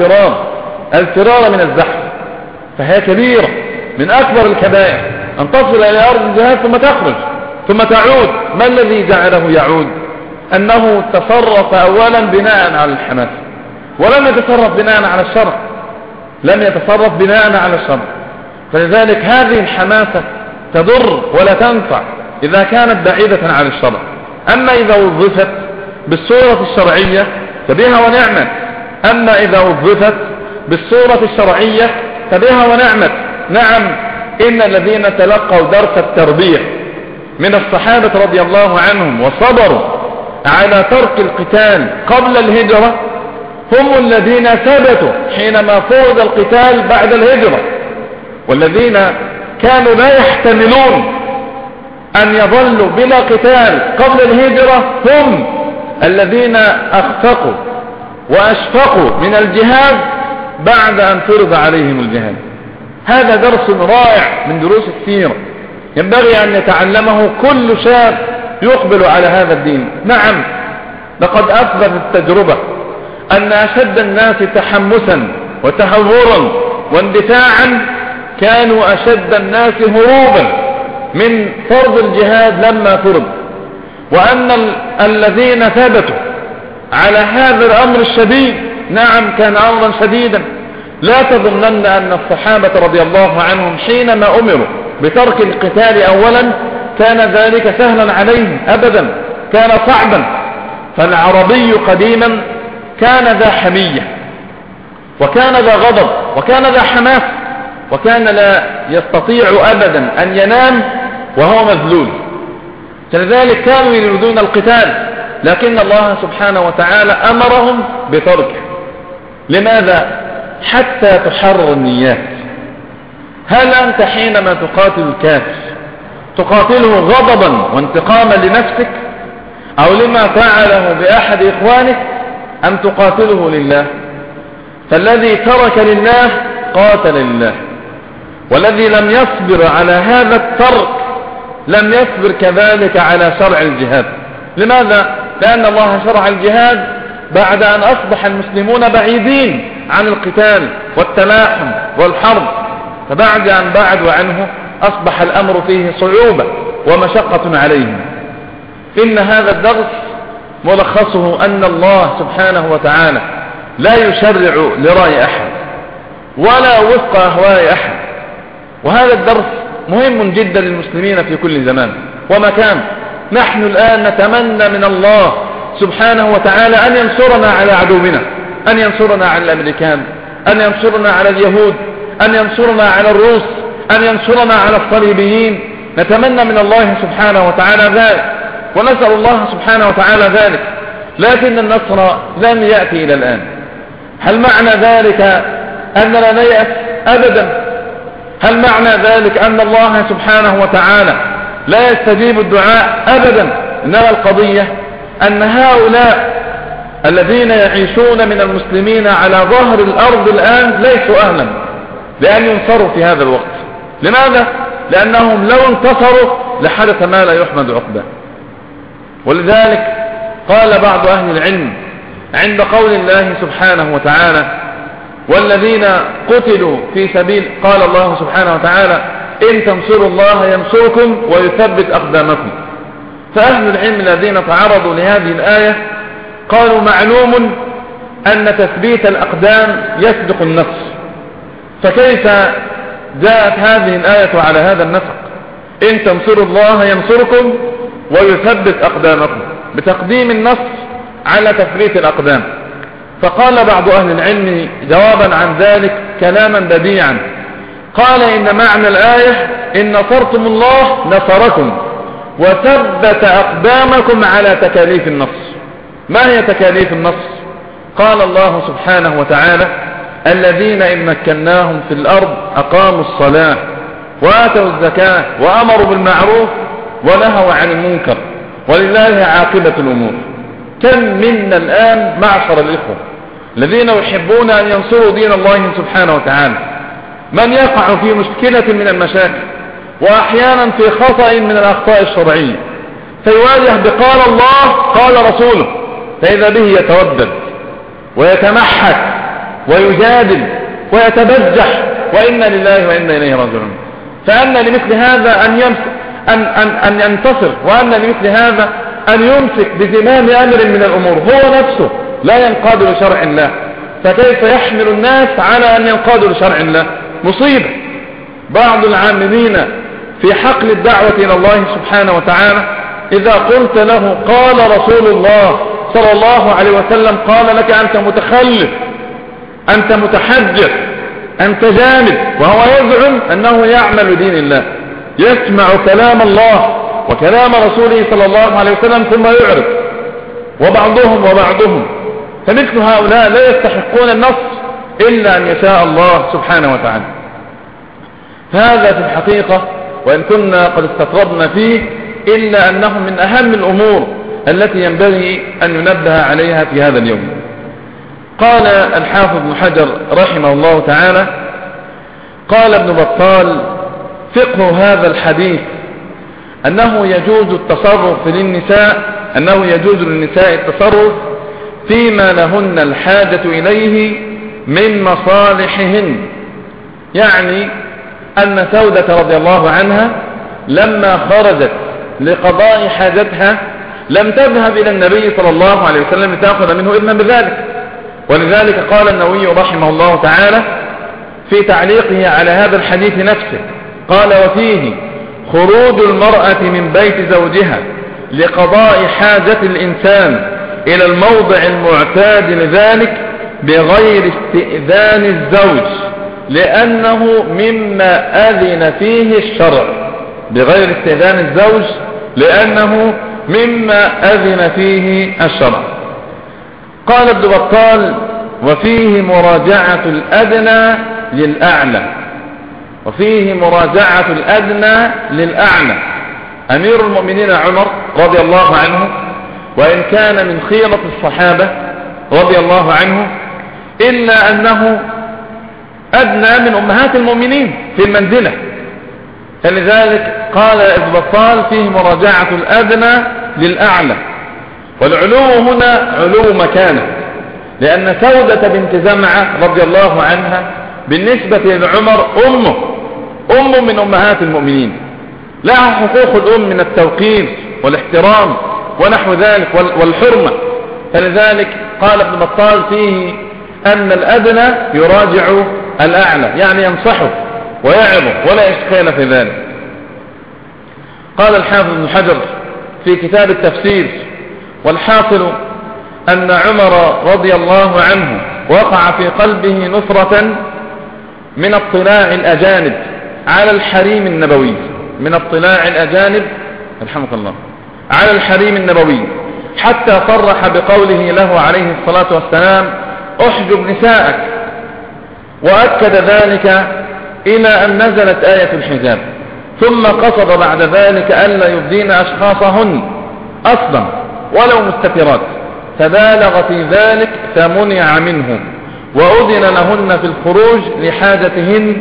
الفرار من الزحف، فهي كبيرة من أكبر الكبائر أن تصل إلى أرض الجهاد ثم تخرج ثم تعود. ما الذي جعله يعود؟ أنه تصرف أولا بناء على الحماس، ولم يتصرف بناء على الشرع، لم يتصرف بناء على الشرع. فلذلك هذه الحماسة تضر ولا تنفع إذا كانت بعيدة عن الشرع. أما إذا وظفت بالصورة الشرعية فبها ونعمت، أما إذا وظفت بالصورة الشرعية فبها ونعمت. نعم، إن الذين تلقوا درس التربية من الصحابة رضي الله عنهم وصبروا على ترك القتال قبل الهجرة هم الذين ثبتوا حينما فرض القتال بعد الهجرة، والذين كانوا لا يحتملون أن يظلوا بلا قتال قبل الهجرة هم الذين أخفقوا وأشفقوا من الجهاد بعد أن فرض عليهم الجهاد. هذا درس رائع من دروس السيرة ينبغي أن يتعلمه كل شاب يقبل على هذا الدين. نعم، لقد أثبت التجربة أن أشد الناس تحمسا وتهورا واندفاعا كانوا أشد الناس هروبا من فرض الجهاد لما فرض، وأن الذين ثبتوا على هذا الأمر الشديد، نعم كان أمرا شديدا، لا تظنن أن الصحابة رضي الله عنهم حينما أمروا بترك القتال أولا كان ذلك سهلا عليهم، أبدا كان صعبا. فالعربي قديما كان ذا حمية، وكان ذا غضب، وكان ذا حماس، وكان لا يستطيع أبدا أن ينام وهو مذلول. فلذلك كانوا يريدون القتال، لكن الله سبحانه وتعالى أمرهم بتركه. لماذا؟ حتى تحرر النيات. هل أنت حينما تقاتل الكافر تقاتله غضبا وانتقاما لنفسك أو لما فعله بأحد إخوانك، أم تقاتله لله؟ فالذي ترك لله قاتل لله، والذي لم يصبر على هذا الترك لم يصبر كذلك على شرع الجهاد. لماذا؟ لأن الله شرع الجهاد بعد أن أصبح المسلمون بعيدين عن القتال والتلاحم والحرب، فبعد أن بعدوا عنه أصبح الأمر فيه صعوبة ومشقة عليهم. إن هذا الدرس ملخصه أن الله سبحانه وتعالى لا يشرع لرأي أحد ولا وفق أهواء أحد، وهذا الدرس مهم جدا للمسلمين في كل زمان ومكان. نحن الآن نتمنى من الله سبحانه وتعالى أن ينصرنا على عدونا، أن ينصرنا على الأمريكان، أن ينصرنا على اليهود، أن ينصرنا على الروس، أن ينصرنا على الصليبيين. نتمنى من الله سبحانه وتعالى ذلك، ونسأل الله سبحانه وتعالى ذلك، لكن النصر لم يأتي إلى الآن. هل معنى ذلك أننا نيأس؟ أبدا. هل معنى ذلك أن الله سبحانه وتعالى لا يستجيب الدعاء؟ أبدا. إنما القضية أن هؤلاء الذين يعيشون من المسلمين على ظهر الأرض الآن ليسوا أهلا لأن ينصروا في هذا الوقت. لماذا؟ لأنهم لو انتصروا لحدث ما لا يحمد عقباه. ولذلك قال بعض أهل العلم عند قول الله سبحانه وتعالى والذين قتلوا في سبيل، قال الله سبحانه وتعالى إن تنصروا الله ينصركم ويثبت أقدامكم. فأهل العلم الذين تعرضوا لهذه الآية قالوا معلوم أن تثبيت الأقدام يسبق النصر، فكيف جاءت هذه الآية على هذا النسق؟ إن تنصروا الله ينصركم ويثبت أقدامكم، بتقديم النصر على تثبيت الأقدام. فقال بعض أهل العلم جوابا عن ذلك كلاما بديعا، قال إن معنى الآية إن نصرتم الله نصركم وثبت أقدامكم على تكاليف النصر. ما هي تكاليف النصر؟ قال الله سبحانه وتعالى الذين إن مكناهم في الأرض أقاموا الصلاة وآتوا الزكاة وأمروا بالمعروف ونهوا عن المنكر ولله عاقبة الأمور. كم منا الآن معشر الإخوة الذين يحبون أن ينصروا دين الله سبحانه وتعالى، من يقع في مشكلة من المشاكل وأحيانا في خطأ من الأخطاء الشرعية فيواجه بقال الله قال رسوله، فإذا به يتودد ويتمحك ويجادل ويتبجح وإنا لله وإنا إليه راجعون. فأن لمثل هذا أن ينتصر، وأن لمثل هذا أن يمسك بزمام أمر من الأمور هو نفسه لا ينقاد لشرع الله، فكيف يحمل الناس على أن ينقادوا لشرع الله؟ مصيبة. بعض العاملين في حقل الدعوة إلى الله سبحانه وتعالى إذا قلت له قال رسول الله صلى الله عليه وسلم قال لك أنت متخلف، أنت متحجر، أنت جامد، وهو يزعم أنه يعمل دين الله، يسمع كلام الله وكلام رسوله صلى الله عليه وسلم ثم يعرض. وبعضهم فمثل هؤلاء لا يستحقون النصر إلا أن يشاء الله سبحانه وتعالى. فهذا في الحقيقة وإن كنا قد استطردنا فيه إلا أنه من أهم الأمور التي ينبغي أن ينبه عليها في هذا اليوم. قال الحافظ ابن حجر رحمه الله تعالى قال ابن بطال: فقه هذا الحديث أنه يجوز التصرف للنساء، أنه يجوز للنساء التصرف فيما لهن الحاجة إليه من مصالحهن. يعني أن سودة رضي الله عنها لما خرجت لقضاء حاجتها لم تذهب إلى النبي صلى الله عليه وسلم لتأخذ منه إذنا بذلك. ولذلك قال النووي رحمه الله تعالى في تعليقه على هذا الحديث نفسه، قال: وفيه خروج المرأة من بيت زوجها لقضاء حاجة الإنسان إلى الموضع المعتاد لذلك بغير استئذان الزوج لأنه مما أذن فيه الشرع، بغير استئذان الزوج لأنه مما أذن فيه الشرع. قال ابن بطال: وفيه مراجعة الأدنى للأعلى، وفيه مراجعة الأدنى للأعلى. أمير المؤمنين عمر رضي الله عنه وإن كان من خيرة الصحابة رضي الله عنه إلا أنه أدنى من أمهات المؤمنين في المنزلة، فلذلك قال ابن بطال: فيه مراجعة الأدنى للأعلى. والعلو هنا علو مكانه، لأن سودة بنت زمعة رضي الله عنها بالنسبة لعمر أم من أمهات المؤمنين، لها حقوق الأم من التوقير والاحترام ونحو ذلك والحرمة. فلذلك قال ابن بطال فيه أن الأدنى يراجع الأعلى، يعني ينصحه ويعظه ولا إشكال في ذلك. قال الحافظ ابن حجر في كتاب التفسير: والحاصل أن عمر رضي الله عنه وقع في قلبه نفرة من اطلاع الأجانب على الحريم النبوي، من اطلاع الأجانب رحمك الله على الحريم النبوي، حتى صرح بقوله له عليه الصلاة والسلام: احجب نساءك، وأكد ذلك إلى أن نزلت آية الحجاب، ثم قصد بعد ذلك ألا يبدين أشخاصهن أصلا ولو مستترات، فبالغ في ذلك فمنع منه، وأذن لهن في الخروج لحاجتهن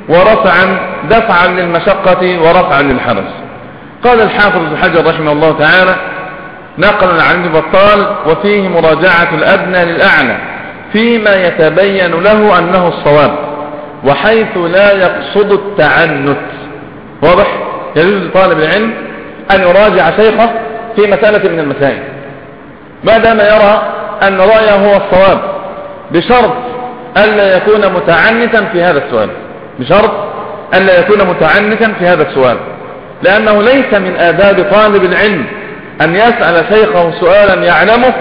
دفعا للمشقة ورفعا للحرج. قال الحافظ ابن حجر رحمه الله تعالى نقلا عن ابن بطال: وفيه مراجعة الأدنى للأعلى فيما يتبين له أنه الصواب، وحيث لا يقصد التعنت. واضح؟ يجوز لطالب العلم أن يراجع شيخه في مسألة من المسائل ما دام يرى أن رأيه هو الصواب، بشرط ألا يكون متعنتا في هذا السؤال، بشرط ألا يكون متعنتا في هذا السؤال، لأنه ليس من آداب طالب العلم أن يسأل شيخه سؤالا يعلمه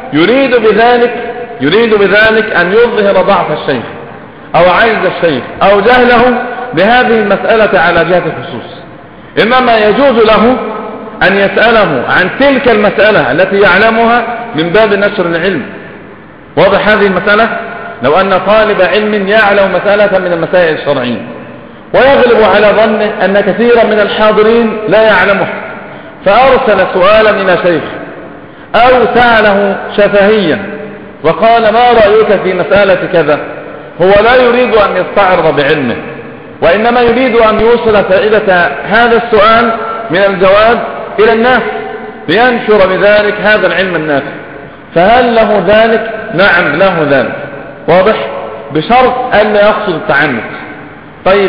يريد بذلك أن يظهر ضعف الشيخ أو عجز الشيخ أو جهله بهذه المسألة على جهة الخصوص. إنما يجوز له أن يسأله عن تلك المسألة التي يعلمها من باب نشر العلم. واضح هذه المسألة؟ لو أن طالب علم يعلم مسألة من المسائل الشرعية ويغلب على ظنه أن كثيرا من الحاضرين لا يعلمه، فأرسل سؤالا إلى شيخ أو سأله شفهيا وقال: ما رأيك في مسألة كذا؟ هو لا يريد أن يستعرض بعلمه، وإنما يريد أن يوصل فائدة هذا السؤال من الجواب إلى الناس لينشر بذلك هذا العلم النافع. فهل له ذلك؟ نعم له ذلك. واضح؟ بشرط ألا يقصد التعنت. طيب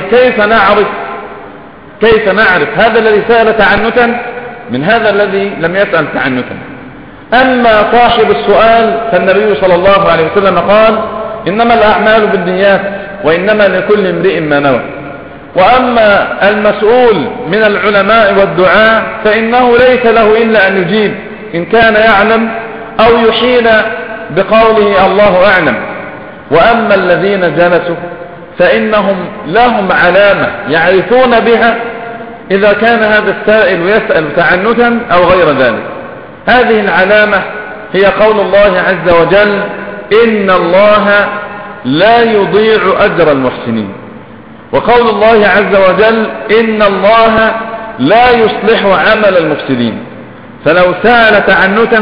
كيف نعرف هذا الذي سأل تعنتا من هذا الذي لم يسأل تعنتا؟ أما صاحب السؤال فالنبي صلى الله عليه وسلم قال: إنما الأعمال بالنيات وإنما لكل امرئ ما نوى. وأما المسؤول من العلماء والدعاء فإنه ليس له إلا أن يجيب إن كان يعلم أو يحيل بقوله الله أعلم. وأما الذين جلسوا فإنهم لهم علامة يعرفون بها إذا كان هذا السائل يسأل تعنتا أو غير ذلك. هذه العلامة هي قول الله عز وجل: إن الله لا يضيع أجر المحسنين. وقول الله عز وجل: إن الله لا يصلح عمل المفسدين. فلو سأل تعنتا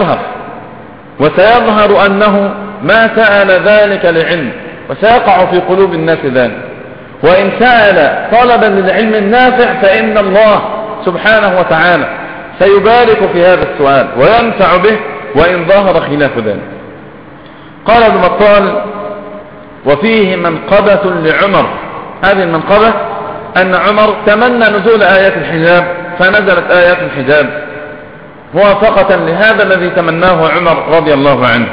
وسيظهر أنه ما سأل ذلك لعلم، وسيقع في قلوب الناس ذلك. وإن سأل طلبا للعلم النافع فإن الله سبحانه وتعالى سيبارك في هذا السؤال وينفع به وإن ظهر خلاف ذلك. قال ابن بطال: وفيه منقبة لعمر. هذه المنقبة أن عمر تمنى نزول آيات الحجاب فنزلت آيات الحجاب موافقة لهذا الذي تمناه عمر رضي الله عنه.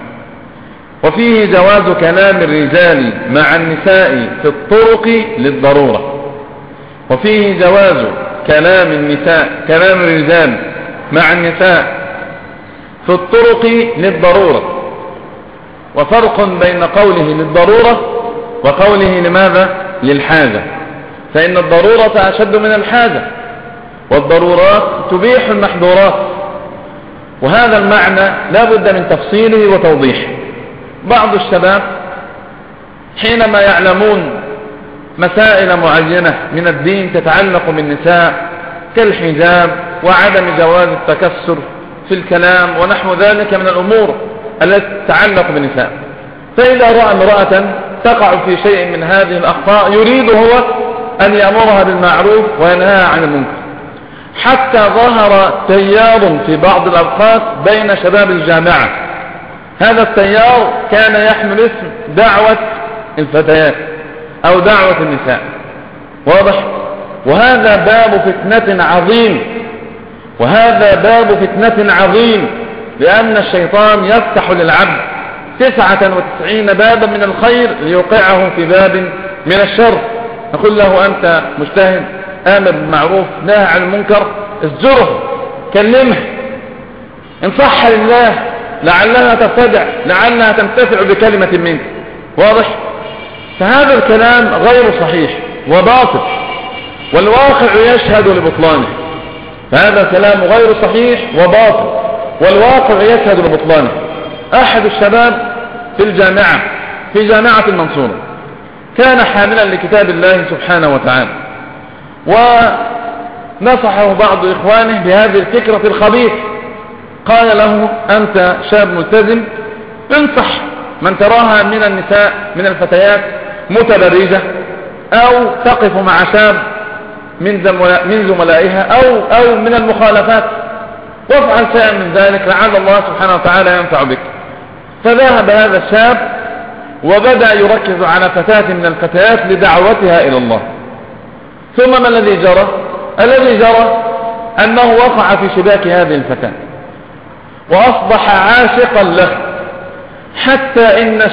وفيه جواز كلام الرجال مع النساء في الطرق للضرورة. وفيه جواز كلام الرجال مع النساء في الطرق للضرورة. وفرق بين قوله للضرورة وقوله لماذا؟ للحاجة، فإن الضرورة أشد من الحاجة، والضرورات تبيح المحظورات، وهذا المعنى لا بد من تفصيله وتوضيحه. بعض الشباب حينما يعلمون مسائل معينة من الدين تتعلق بالنساء كالحجاب وعدم جواز التكسر في الكلام ونحو ذلك من الأمور التي تتعلق بالنساء، فإذا رأى امرأة تقع في شيء من هذه الأخطاء يريد هو أن يأمرها بالمعروف وينهاها عن المنكر، حتى ظهر تيار في بعض الأوقات بين شباب الجامعة. هذا التيار كان يحمل اسم دعوة الفتيات أو دعوة النساء، واضح؟ وهذا باب فتنة عظيم، وهذا باب فتنة عظيم، لأن الشيطان يفتح للعبد 99 بابا من الخير ليوقعه في باب من الشر. نقول له: أنت مجتهد، آمر بالمعروف، نهى عن المنكر، ازجره، كلمه، انصح لله لعلها ترتدع، لعلها تنتفع بكلمة منك، واضح؟ فهذا الكلام غير صحيح وباطل، والواقع يشهد لبطلانه. فهذا الكلام غير صحيح وباطل، والواقع يشهد لبطلانه. أحد الشباب في الجامعة، في جامعة المنصورة، كان حاملا لكتاب الله سبحانه وتعالى، ونصحه بعض إخوانه بهذه الفكرة الخبيثة. قال له: أنت شاب ملتزم، انصح من تراها من النساء من الفتيات متبرجة أو تقف مع شاب من زملائها أو من المخالفات، وافعل شيئا من ذلك لعل الله سبحانه وتعالى ينفع بك. فذهب هذا الشاب وبدأ يركز على فتاة من الفتيات لدعوتها إلى الله. ثم ما الذي جرى؟ الذي جرى أنه وقع في شباك هذه الفتاة وأصبح عاشقا له، حتى إن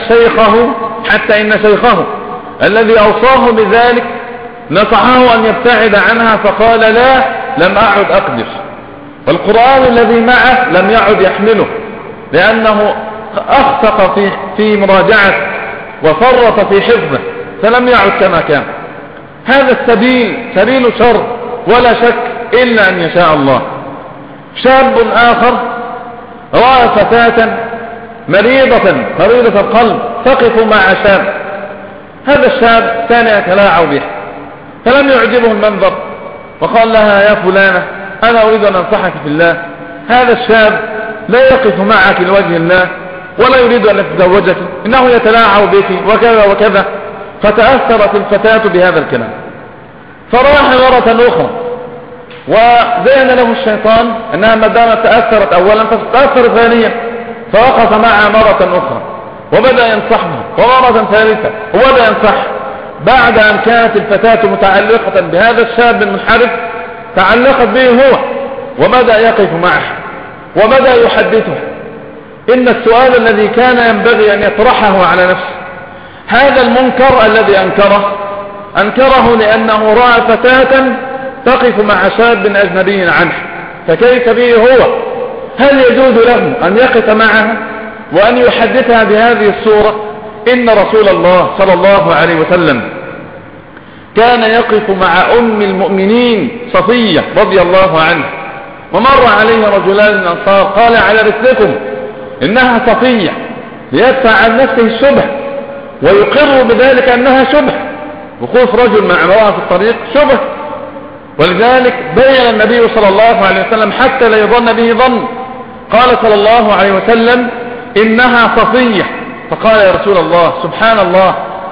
شيخه الذي أوصاه بذلك نصحه أن يبتعد عنها، فقال: لا، لم أعد أقدر. والقرآن الذي معه لم يعد يحمله، لأنه أخطأ في مراجعة وفرط في حفظه، فلم يعد كما كان. هذا السبيل سبيل شر ولا شك إلا أن يشاء الله. شاب آخر رأى فتاة مريضة القلب تقف مع شاب، هذا الشاب كان يتلاعب بها، فلم يعجبه المنظر، وقال لها: يا فلانة، أنا أريد أن أنصحك في الله، هذا الشاب لا يقف معك لوجه الله ولا يريد أن يتزوجك، إنه يتلاعب بك وكذا وكذا. فتأثرت الفتاة بهذا الكلام، فراح مرة أخرى، وزين له الشيطان أنها ما دامت تأثرت أولا فتتأثر ثانيا، فوقف معها مرة أخرى وبدأ ينصحها، ومرة ثالثة وبدأ ينصح. بعد أن كانت الفتاة متعلقة بهذا الشاب المنحرف تعلقت به هو، وبدأ يقف معه وبدأ يحدثه. إن السؤال الذي كان ينبغي أن يطرحه على نفسه: هذا المنكر الذي أنكره لأنه رأى فتاة تقف مع شاب أجنبي عنه، فكيف به هو؟ هل يجوز له أن يقف معها وأن يحدثها بهذه الصورة؟ إن رسول الله صلى الله عليه وسلم كان يقف مع أم المؤمنين صفية رضي الله عنه، ومر عليه رجلان من الأنصار، قال: على رسلكم، إنها صفية، ليدفع عن نفسه الشبه ويقر بذلك أنها شبه. وقوف رجل مع امرأة في الطريق شبه، ولذلك بين النبي صلى الله عليه وسلم حتى لا يظن به ظن. قال صلى الله عليه وسلم: إنها صفية. فقال: يا رسول الله، سبحان الله،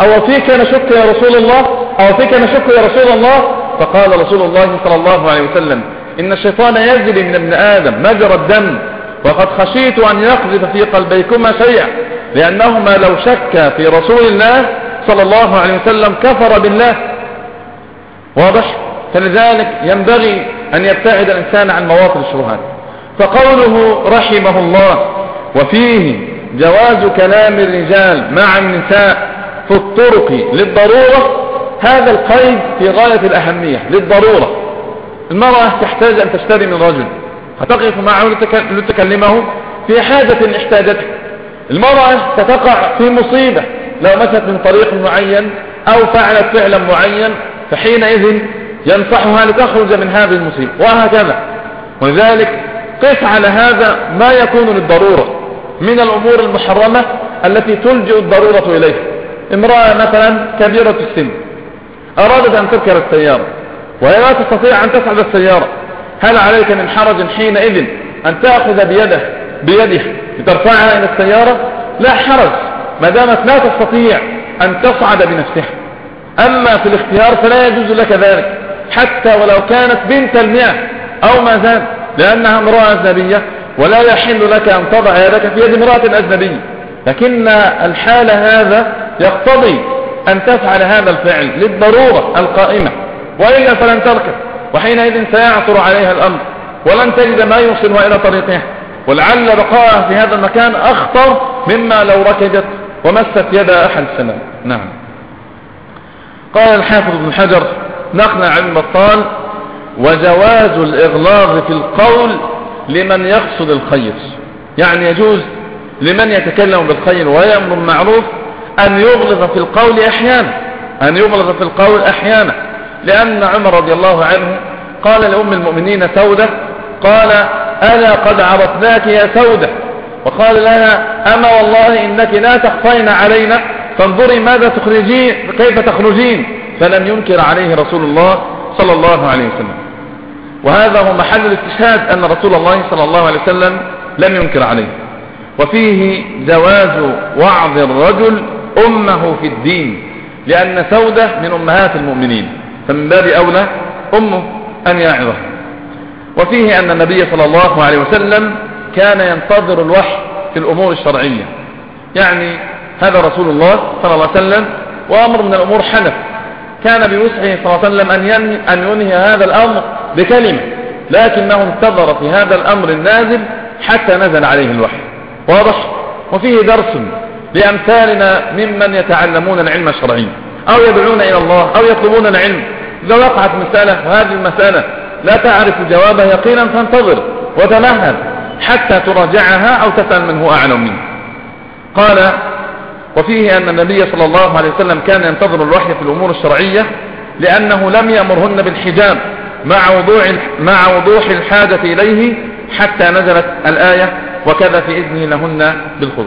أو فيك نشك يا رسول الله، أو فيك نشك يا رسول الله؟ فقال رسول الله صلى الله عليه وسلم: إن الشيطان يجري من ابن آدم مجرى الدم، وقد خشيت أن يقذف في قلبيكما شيئا، لأنهما لو شك في رسول الله صلى الله عليه وسلم كفر بالله. واضح؟ فلذلك ينبغي أن يبتعد الإنسان عن مواطن الشبهات. فقوله رحمه الله: وفيه جواز كلام الرجال مع النساء في الطرق للضرورة، هذا القيد في غاية الأهمية. للضرورة، المرأة تحتاج أن تشتري من رجل، هتقف معه لتكلمه في حاجة احتاجته. المرأة ستقع في مصيبة لو مشت من طريق معين أو فعلت فعلا معين، فحينئذ ينصحها لتخرج من هذه المصيبة، وهكذا. ولذلك قف على هذا ما يكون للضرورة من الأمور المحرمة التي تلجئ الضرورة إليها. امرأة مثلا كبيرة السن أرادت أن تركب السيارة وهي لا تستطيع أن تسعد السيارة، هل عليك من حرج حينئذ أن تأخذ بيدها لترفعها إلى السيارة؟ لا حرج ما دامت لا تستطيع أن تصعد بنفسها. أما في الاختيار فلا يجوز لك ذلك، حتى ولو كانت بنت 100 أو ما زال، لأنها امرأة أجنبية ولا يحل لك أن تضع يدك في يد امرأة أجنبية. لكن الحال هذا يقتضي أن تفعل هذا الفعل للضرورة القائمة، وإلا فلن تركب، وحينئذ سيعثر عليها الأمر ولن تجد ما يوصلها إلى طريقها، ولعل بقاءها في هذا المكان أخطر مما لو ركضت ومست يد أحد السلام. نعم. قال الحافظ ابن حجر نقل عن البطال: وجواز الإغلاظ في القول لمن يقصد الخير، يعني يجوز لمن يتكلم بالخير ويأمر بالمعروف أن يغلظ في القول أحيانا، لأن عمر رضي الله عنه قال لأم المؤمنين سودة، قال: ألا قد عرفناك يا سودة، وقال لها: أما والله إنك لا تخفين علينا، فانظري ماذا تخرجين، كيف تخرجين. فلم ينكر عليه رسول الله صلى الله عليه وسلم. وهذا هو محل الاستشهاد أن رسول الله صلى الله عليه وسلم لم ينكر عليه. وفيه جواز وعظ الرجل أمه في الدين، لأن سودة من أمهات المؤمنين، فمن باب أولى أمه أن يعظه. وفيه أن النبي صلى الله عليه وسلم كان ينتظر الوحي في الأمور الشرعية، يعني هذا رسول الله صلى الله عليه وسلم، وأمر من الأمور حدث، كان بوسعه صلى الله عليه وسلم أن ينهي هذا الأمر بكلمة، لكنه انتظر في هذا الأمر النازل حتى نزل عليه الوحي. واضح؟ وفيه درس لأمثالنا ممن يتعلمون العلم الشرعي أو يدعون إلى الله أو يطلبون العلم. إذا وقعت مسألة وهذه المسألة لا تعرف جوابها يقينا فانتظر وتمهل حتى تراجعها أو تسأل من هو أعلم منه. قال: وفيه أن النبي صلى الله عليه وسلم كان ينتظر الوحي في الأمور الشرعية لأنه لم يأمرهن بالحجاب مع وضوح الحاجة إليه حتى نزلت الآية: وكذا في إذنه لهن بالخروج.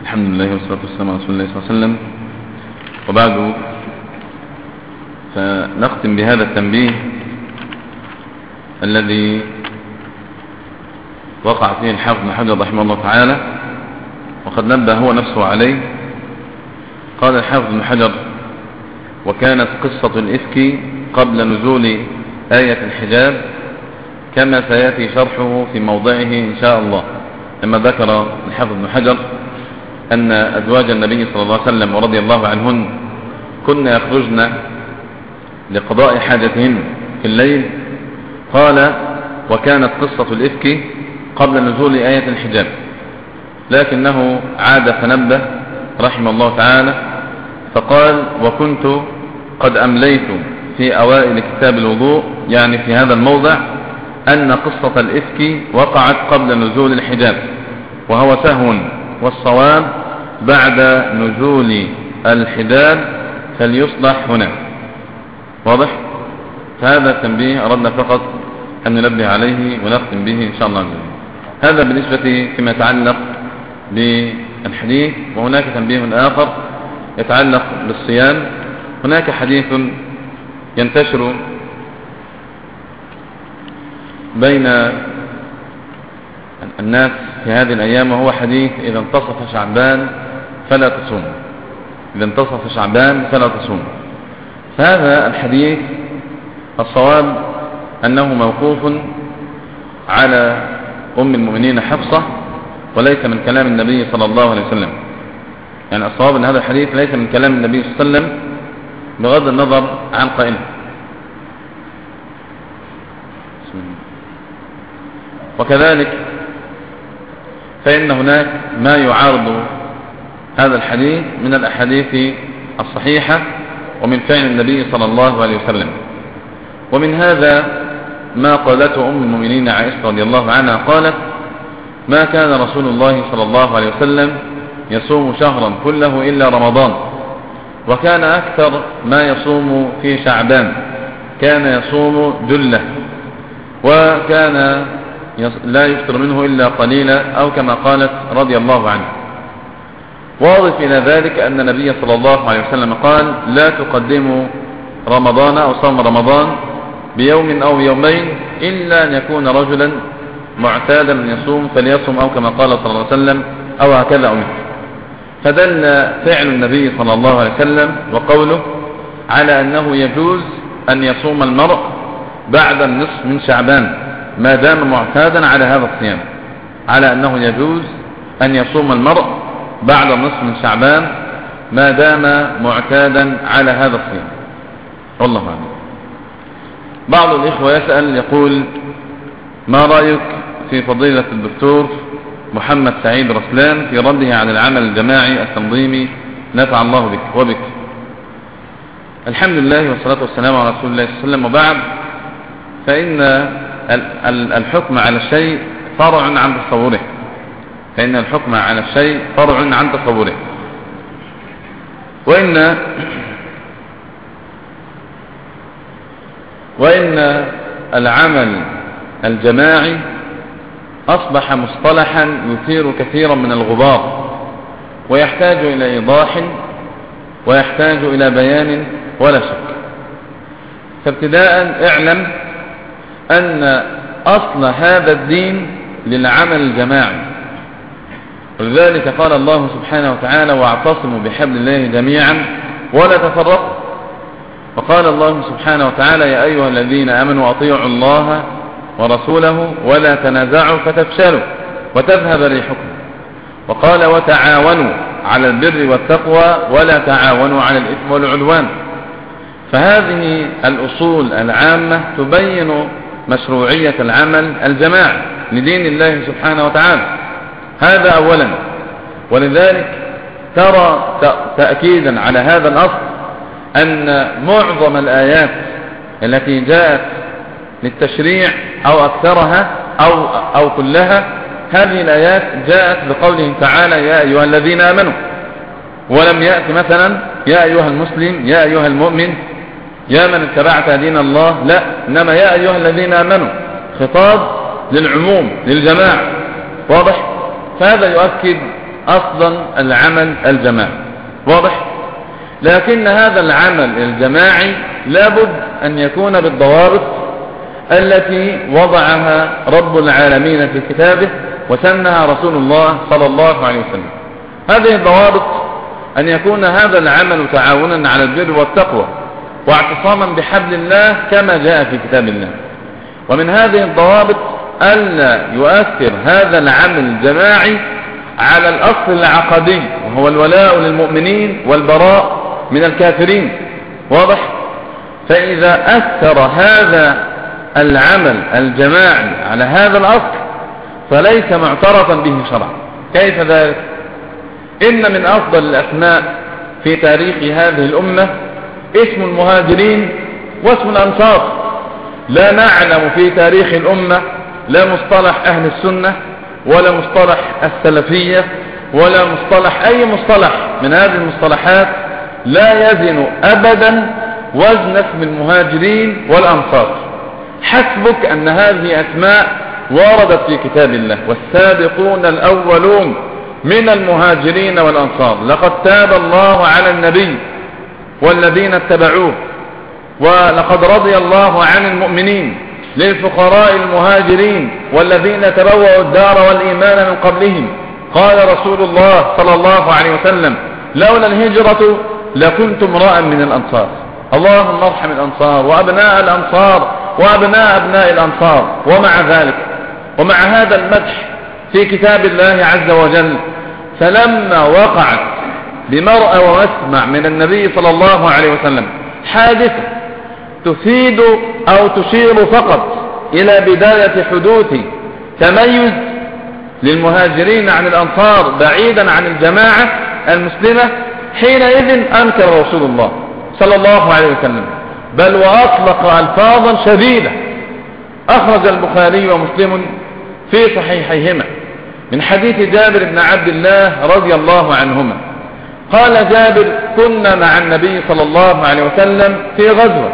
الحمد لله والصلاة والسلام على رسول الله صلى الله عليه وسلم. وبعد فنختم بهذا التنبيه الذي وقع فيه الحافظ بن حجر رحمه الله تعالى، وقد نبه هو نفسه عليه. قال الحافظ بن حجر: وكانت قصة الإفك قبل نزول آية الحجاب كما سيأتي شرحه في موضعه إن شاء الله. لما ذكر الحافظ بن حجر أن أزواج النبي صلى الله عليه وسلم ورضي الله عنهن كن يخرجن لقضاء حاجتهن في الليل، قال: وكانت قصة الإفك قبل نزول آية الحجاب. لكنه عاد فنبه رحمه الله تعالى فقال: وكنت قد أمليت في أوائل كتاب الوضوء، يعني في هذا الموضع، أن قصة الإفك وقعت قبل نزول الحجاب، وهو سهو، والصواب بعد نزول الحجاب فليصلح هنا. واضح؟ فهذا التنبيه أردنا فقط أن ننبه عليه ونختم به إن شاء الله. هذا بالنسبة فيما يتعلق بالحديث. وهناك تنبيه آخر يتعلق بالصيام. هناك حديث ينتشر بين الناس في هذه الأيام، وهو حديث: إذا انتصف شعبان فلا تصوم. إذا انتصف شعبان فلا تصوم. فهذا الحديث الصواب أنه موقوف على أم المؤمنين حفصة، وليس من كلام النبي صلى الله عليه وسلم. يعني الصواب أن هذا الحديث ليس من كلام النبي صلى الله عليه وسلم بغض النظر عن قائله. وكذلك فإن هناك ما يعارض هذا الحديث من الأحاديث الصحيحة ومن فعل النبي صلى الله عليه وسلم. ومن هذا ما قالته أم المؤمنين عائشة رضي الله عنها، قالت: ما كان رسول الله صلى الله عليه وسلم يصوم شهرا كله إلا رمضان، وكان أكثر ما يصوم في شعبان، كان يصوم جلة، وكان لا يفطر منه إلا قليلا، أو كما قالت رضي الله عنه. واضف إلى ذلك أن النبي صلى الله عليه وسلم قال: لا تقدموا رمضان أو صوم رمضان بيوم أو يومين إلا أن يكون رجلا معتادا أن يصوم فليصوم، أو كما قال صلى الله عليه وسلم، أو هكذا أو مثل. فدل فعل النبي صلى الله عليه وسلم وقوله على أنه يجوز أن يصوم المرء بعد النصف من شعبان ما دام معتادا على هذا الصيام، على أنه يجوز أن يصوم المرء بعد النصف من شعبان ما دام معتادا على هذا الصيام. والله أعلم. بعض الإخوة يسأل يقول: ما رأيك في فضيلة الدكتور محمد سعيد رسلان في رده على العمل الجماعي التنظيمي، نفع الله بك وبك؟ الحمد لله والصلاة والسلام على رسول الله صلى الله عليه وسلم. وبعد، فإن الحكم على الشيء فرع عن تصوره، فإن الحكم على الشيء فرع عن تصوره. وإن العمل الجماعي أصبح مصطلحا يثير كثيرا من الغبار، ويحتاج إلى إيضاح ويحتاج إلى بيان ولا شك. فابتداء اعلم أن أصل هذا الدين للعمل الجماعي، ولذلك قال الله سبحانه وتعالى: واعتصموا بحبل الله جميعا ولا تفرقوا. وقال الله سبحانه وتعالى: يا أيها الذين آمنوا أطيعوا الله ورسوله ولا تنازعوا فتفشلوا وتذهب ريحكم. وقال: وتعاونوا على البر والتقوى ولا تعاونوا على الإثم والعدوان. فهذه الأصول العامة تبين مشروعية العمل الجماعي لدين الله سبحانه وتعالى. هذا أولا. ولذلك ترى تأكيدا على هذا الأصل أن معظم الآيات التي جاءت للتشريع أو أكثرها أو كلها، هذه الآيات جاءت بقوله تعالى: يا أيها الذين آمنوا، ولم يأتي مثلا يا أيها المسلم، يا أيها المؤمن، يا من اتبعت دين الله، لا، إنما يا أيها الذين آمنوا، خطاب للعموم للجماعة. واضح؟ فهذا يؤكد أصلا العمل الجماعي، واضح؟ لكن هذا العمل الجماعي لابد أن يكون بالضوابط التي وضعها رب العالمين في كتابه وسنها رسول الله صلى الله عليه وسلم. هذه الضوابط أن يكون هذا العمل تعاونا على البر والتقوى واعتصاما بحبل الله كما جاء في كتاب الله. ومن هذه الضوابط ألا يؤثر هذا العمل الجماعي على الأصل العقدي وهو الولاء للمؤمنين والبراء من الكافرين، واضح؟ فإذا أثر هذا العمل الجماعي على هذا الأصل فليس معترفا به شرعا. كيف ذلك؟ إن من أفضل الأسماء في تاريخ هذه الأمة اسم المهاجرين واسم الأنصار. لا نعلم في تاريخ الأمة لا مصطلح أهل السنة ولا مصطلح السلفية ولا مصطلح أي مصطلح من هذه المصطلحات لا يزن أبدا وزن اسم المهاجرين والأنصار. حسبك أن هذه أسماء وردت في كتاب الله: والسابقون الأولون من المهاجرين والأنصار لقد تاب الله على النبي والذين اتبعوه ولقد رضي الله عن المؤمنين للفقراء المهاجرين والذين تبوأوا الدار والإيمان من قبلهم. قال رسول الله صلى الله عليه وسلم: لولا الهجرة لكنت امرأ من الأنصار. اللهم ارحم الأنصار وأبناء الأنصار وأبناء أبناء الأنصار. ومع ذلك ومع هذا المدح في كتاب الله عز وجل، فلما وقعت بمرأى ومسمع من النبي صلى الله عليه وسلم حادثة تفيد أو تشير فقط إلى بداية حدوث تميز للمهاجرين عن الأنصار بعيدا عن الجماعة المسلمة، حينئذ أنكر رسول الله صلى الله عليه وسلم، بل وأطلق ألفاظا شديدة. أخرج البخاري ومسلم في صحيحيهما من حديث جابر بن عبد الله رضي الله عنهما قال جابر: كنا مع النبي صلى الله عليه وسلم في غزوة،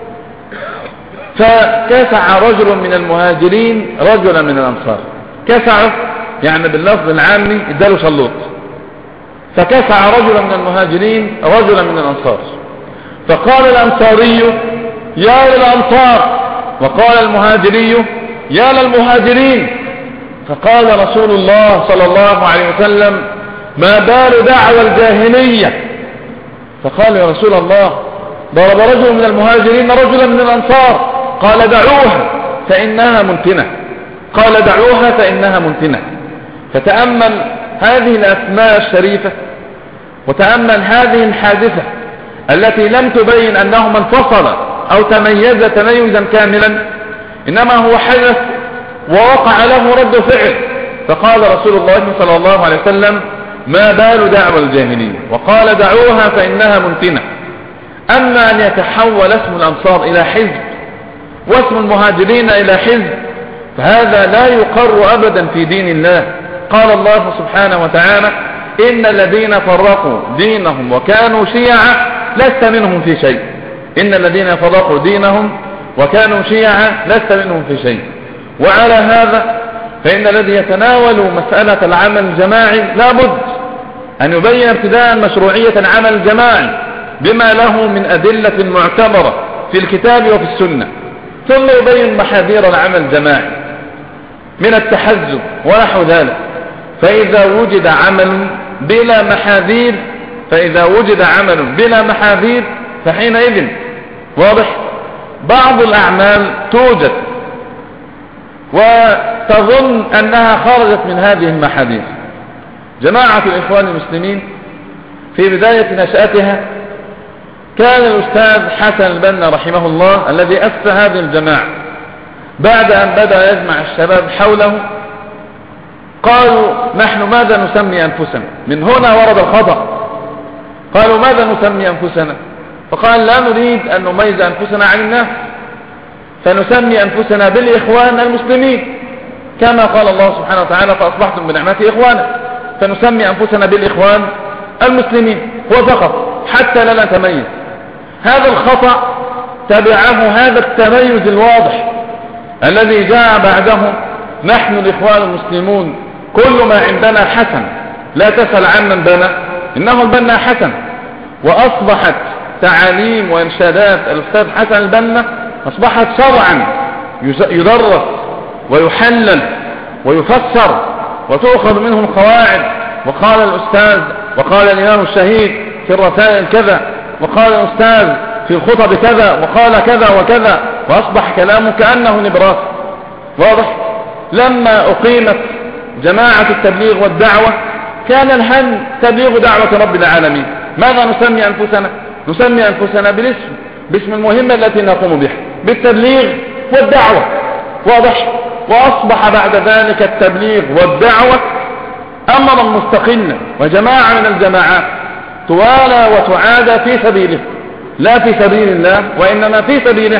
فكسع رجل من المهاجرين رجلا من الأنصار. كسعه يعني باللفظ العامي اداله شلوط. فكسع رجلا من المهاجرين رجلا من الأنصار، فقال الأنصاري: يا للأنصار، وقال المهاجري: يا للمهاجرين. فقال رسول الله صلى الله عليه وسلم: ما بال دعوى الجاهلية؟ فقال: يا رسول الله، ضرب رجل من المهاجرين رجلا من الأنصار. قال: دعوها فإنها منتنة. قال: دعوها فإنها منتنة. فتأمل هذه الأسماء الشريفة وتأمل هذه الحادثة التي لم تبين أنهما انفصلا أو تميز تميزا كاملا، إنما هو حدث ووقع له رد فعل. فقال رسول الله صلى الله عليه وسلم: ما بال دعوى الجاهلية؟ وقال: دعوها فإنها منتنة. أما أن يتحول اسم الأنصار إلى حزب واسم المهاجرين إلى حزب فهذا لا يقر أبدا في دين الله. قال الله سبحانه وتعالى: إن الذين فرقوا دينهم وكانوا شيعا لست منهم في شيء. إن الذين فرقوا دينهم وكانوا شيعا لست منهم في شيء. وعلى هذا فإن الذي يتناول مسألة العمل الجماعي لابد أن يبين ابتداء مشروعية العمل الجماعي بما له من أدلة معتبرة في الكتاب وفي السنة، ثم يبين محاذير العمل الجماعي من التحزب ونحو ذلك. فإذا وجد عمل بلا محاذير فحينئذ واضح بعض الأعمال توجد وتظن أنها خرجت من هذه المحاذير. جماعة الإخوان المسلمين في بداية نشأتها كان الأستاذ حسن البنا رحمه الله الذي أسس هذه الجماعة، بعد أن بدأ يجمع الشباب حوله قالوا: نحن ماذا نسمي أنفسنا؟ من هنا ورد الخطأ. قالوا: ماذا نسمي أنفسنا؟ فقال: لا نريد أن نميز أنفسنا عن الناس، فنسمي أنفسنا بالإخوان المسلمين، كما قال الله سبحانه وتعالى: فأصبحتم بنعمته إخوانا. فنسمي أنفسنا بالإخوان المسلمين هو فقط حتى لا نتميز. هذا الخطأ تبعه هذا التميز الواضح الذي جاء بعده: نحن الإخوان المسلمون كل ما عندنا حسن لا تسأل عمن بنى إنه البنا حسن. وأصبحت تعاليم وإرشادات الأستاذ حسن البنا أصبحت شرعا يدرس ويحلل ويفسر وتؤخذ منه القواعد. وقال الأستاذ وقال الإمام الشهيد في الرسائل كذا، وقال الأستاذ في الخطب كذا، وقال كذا وكذا، وأصبح كلامه كأنه نبراس واضح. لما أقيمت جماعة التبليغ والدعوة كان الهم تبليغ دعوة رب العالمين. ماذا نسمي أنفسنا؟ نسمي أنفسنا باسم المهمة التي نقوم بها، بالتبليغ والدعوة واضح. وأصبح بعد ذلك التبليغ والدعوة أمرا مستقلا، وجماعة من الجماعات توالى وتعادى في سبيله، لا في سبيل الله وإنما في سبيله،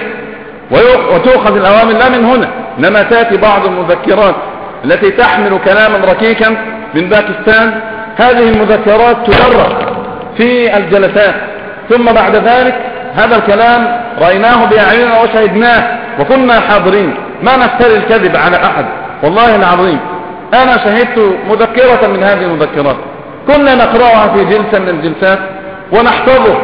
وتؤخذ الأوامر لا من هنا، إنما تأتي بعض المذكرات التي تحمل كلاما ركيكا من باكستان. هذه المذكرات تدرس في الجلسات، ثم بعد ذلك هذا الكلام رأيناه بأعيننا وشهدناه وكنا حاضرين، ما نفتري الكذب على أحد والله العظيم. أنا شهدت مذكرة من هذه المذكرات كنا نقرأها في جلسة من الجلسات ونحفظه،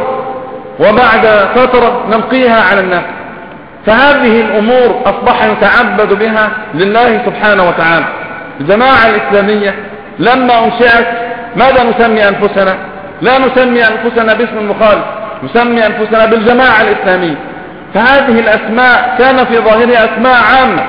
وبعد فترة نلقيها على الناس. فهذه الأمور أصبح يتعبد بها لله سبحانه وتعالى. الجماعة الإسلامية لما أنشأت ماذا نسمي أنفسنا؟ لا نسمي أنفسنا باسم المخالف، نسمي أنفسنا بالجماعة الإسلامية. فهذه الأسماء كان في ظاهرها أسماء عامة،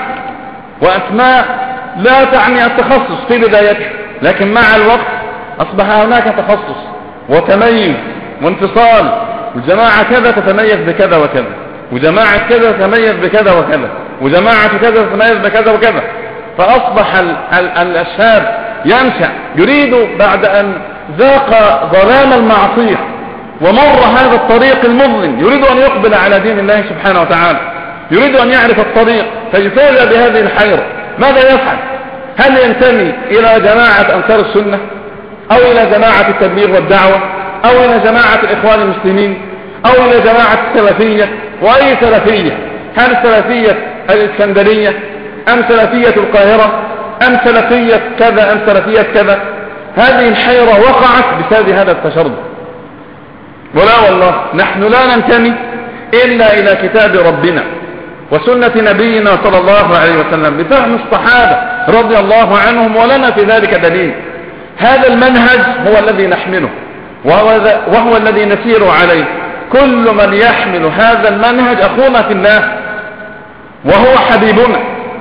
وأسماء لا تعني التخصص في بدايتها، لكن مع الوقت أصبح هناك تخصص وتميز وانفصال. الجماعة كذا تتميز بكذا وكذا، وجماعة كذا تتميز بكذا وكذا، وجماعة كذا تتميز بكذا وكذا. فأصبح الشاب ينشأ يريد بعد أن ذاق ظلام المعصية ومر هذا الطريق المظلم، يريد أن يقبل على دين الله سبحانه وتعالى، يريد أن يعرف الطريق، فيفاجأ بهذه الحيرة. ماذا يفعل؟ هل ينتمي إلى جماعة أنصار السنة، أو إلى جماعة التبليغ والدعوة، أو إلى جماعة الإخوان المسلمين، أو إلى جماعة السلفية؟ وأي سلفية؟ هل سلفية الإسكندرية، أم سلفية القاهرة، أم سلفية كذا، أم سلفية كذا؟ هذه الحيرة وقعت بسبب هذا التشرذم. ولا والله نحن لا ننتمي إلا إلى كتاب ربنا وسنة نبينا صلى الله عليه وسلم بفهم الصحابة رضي الله عنهم، ولنا في ذلك دليل. هذا المنهج هو الذي نحمله، وهو الذي نسير عليه. كل من يحمل هذا المنهج أخونا في الله وهو حبيبنا،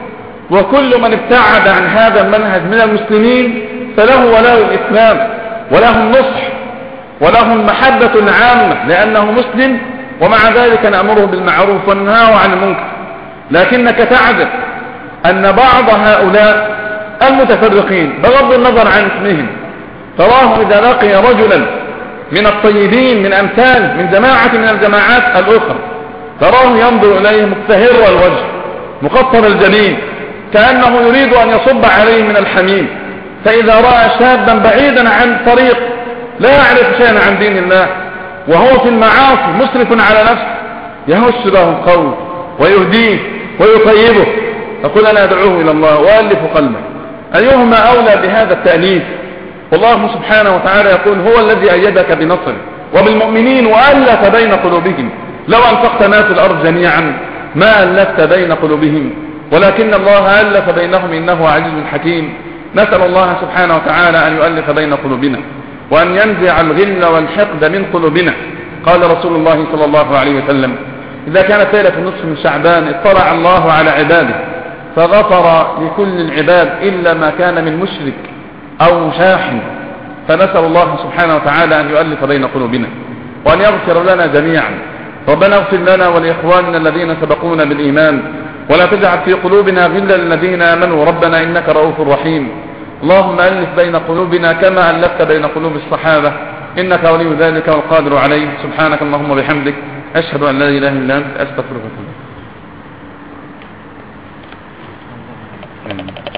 وكل من ابتعد عن هذا المنهج من المسلمين فله ولاء الإسلام، وله النصح، وله المحبة العامة لأنه مسلم، ومع ذلك نأمره بالمعروف وننهاه عن المنكر. لكنك تعجب أن بعض هؤلاء المتفرقين بغض النظر عن اسمهم، تراه إذا لقي رجلا من الطيبين من أمثال من جماعة من الجماعات الأخرى تراه ينظر إليه مكتهر الوجه مقطر الجبين كأنه يريد أن يصب عليه من الحميم. فإذا رأى شابا بعيدا عن طريق لا يعرف شيئا عن دين الله وهو في المعاصي مسرف على نفسه يهش له القول ويهديه ويطيبه، فقل أنا أدعوه إلى الله وألف قلبه. أيهما أولى بهذا التأليف؟ والله سبحانه وتعالى يقول هو الذي أيدك بنصره وبالمؤمنين وألف بين قلوبهم، لو أنفقت ما في الأرض جميعا ما ألفت بين قلوبهم ولكن الله ألف بينهم إنه عزيز حكيم. نسأل الله سبحانه وتعالى أن يؤلف بين قلوبنا وأن ينزع الغل والحقد من قلوبنا. قال رسول الله صلى الله عليه وسلم إذا كانت ليلة النصف من شعبان اطلع الله على عباده فغفر لكل العباد إلا ما كان من مشرك أو مشاحن. فنسأل الله سبحانه وتعالى أن يؤلف بين قلوبنا وأن يغفر لنا جميعا. ربنا اغفر لنا ولإخواننا الذين سبقونا بالإيمان ولا تجعل في قلوبنا غلا للذين آمنوا ربنا إنك رؤوف رحيم. اللهم ألف بين قلوبنا كما ألفت بين قلوب الصحابة إنك ولي ذلك والقادر عليه. سبحانك اللهم وبحمدك أشهد أن لا إله إلا أنت أستغفرك وأتوب إليك.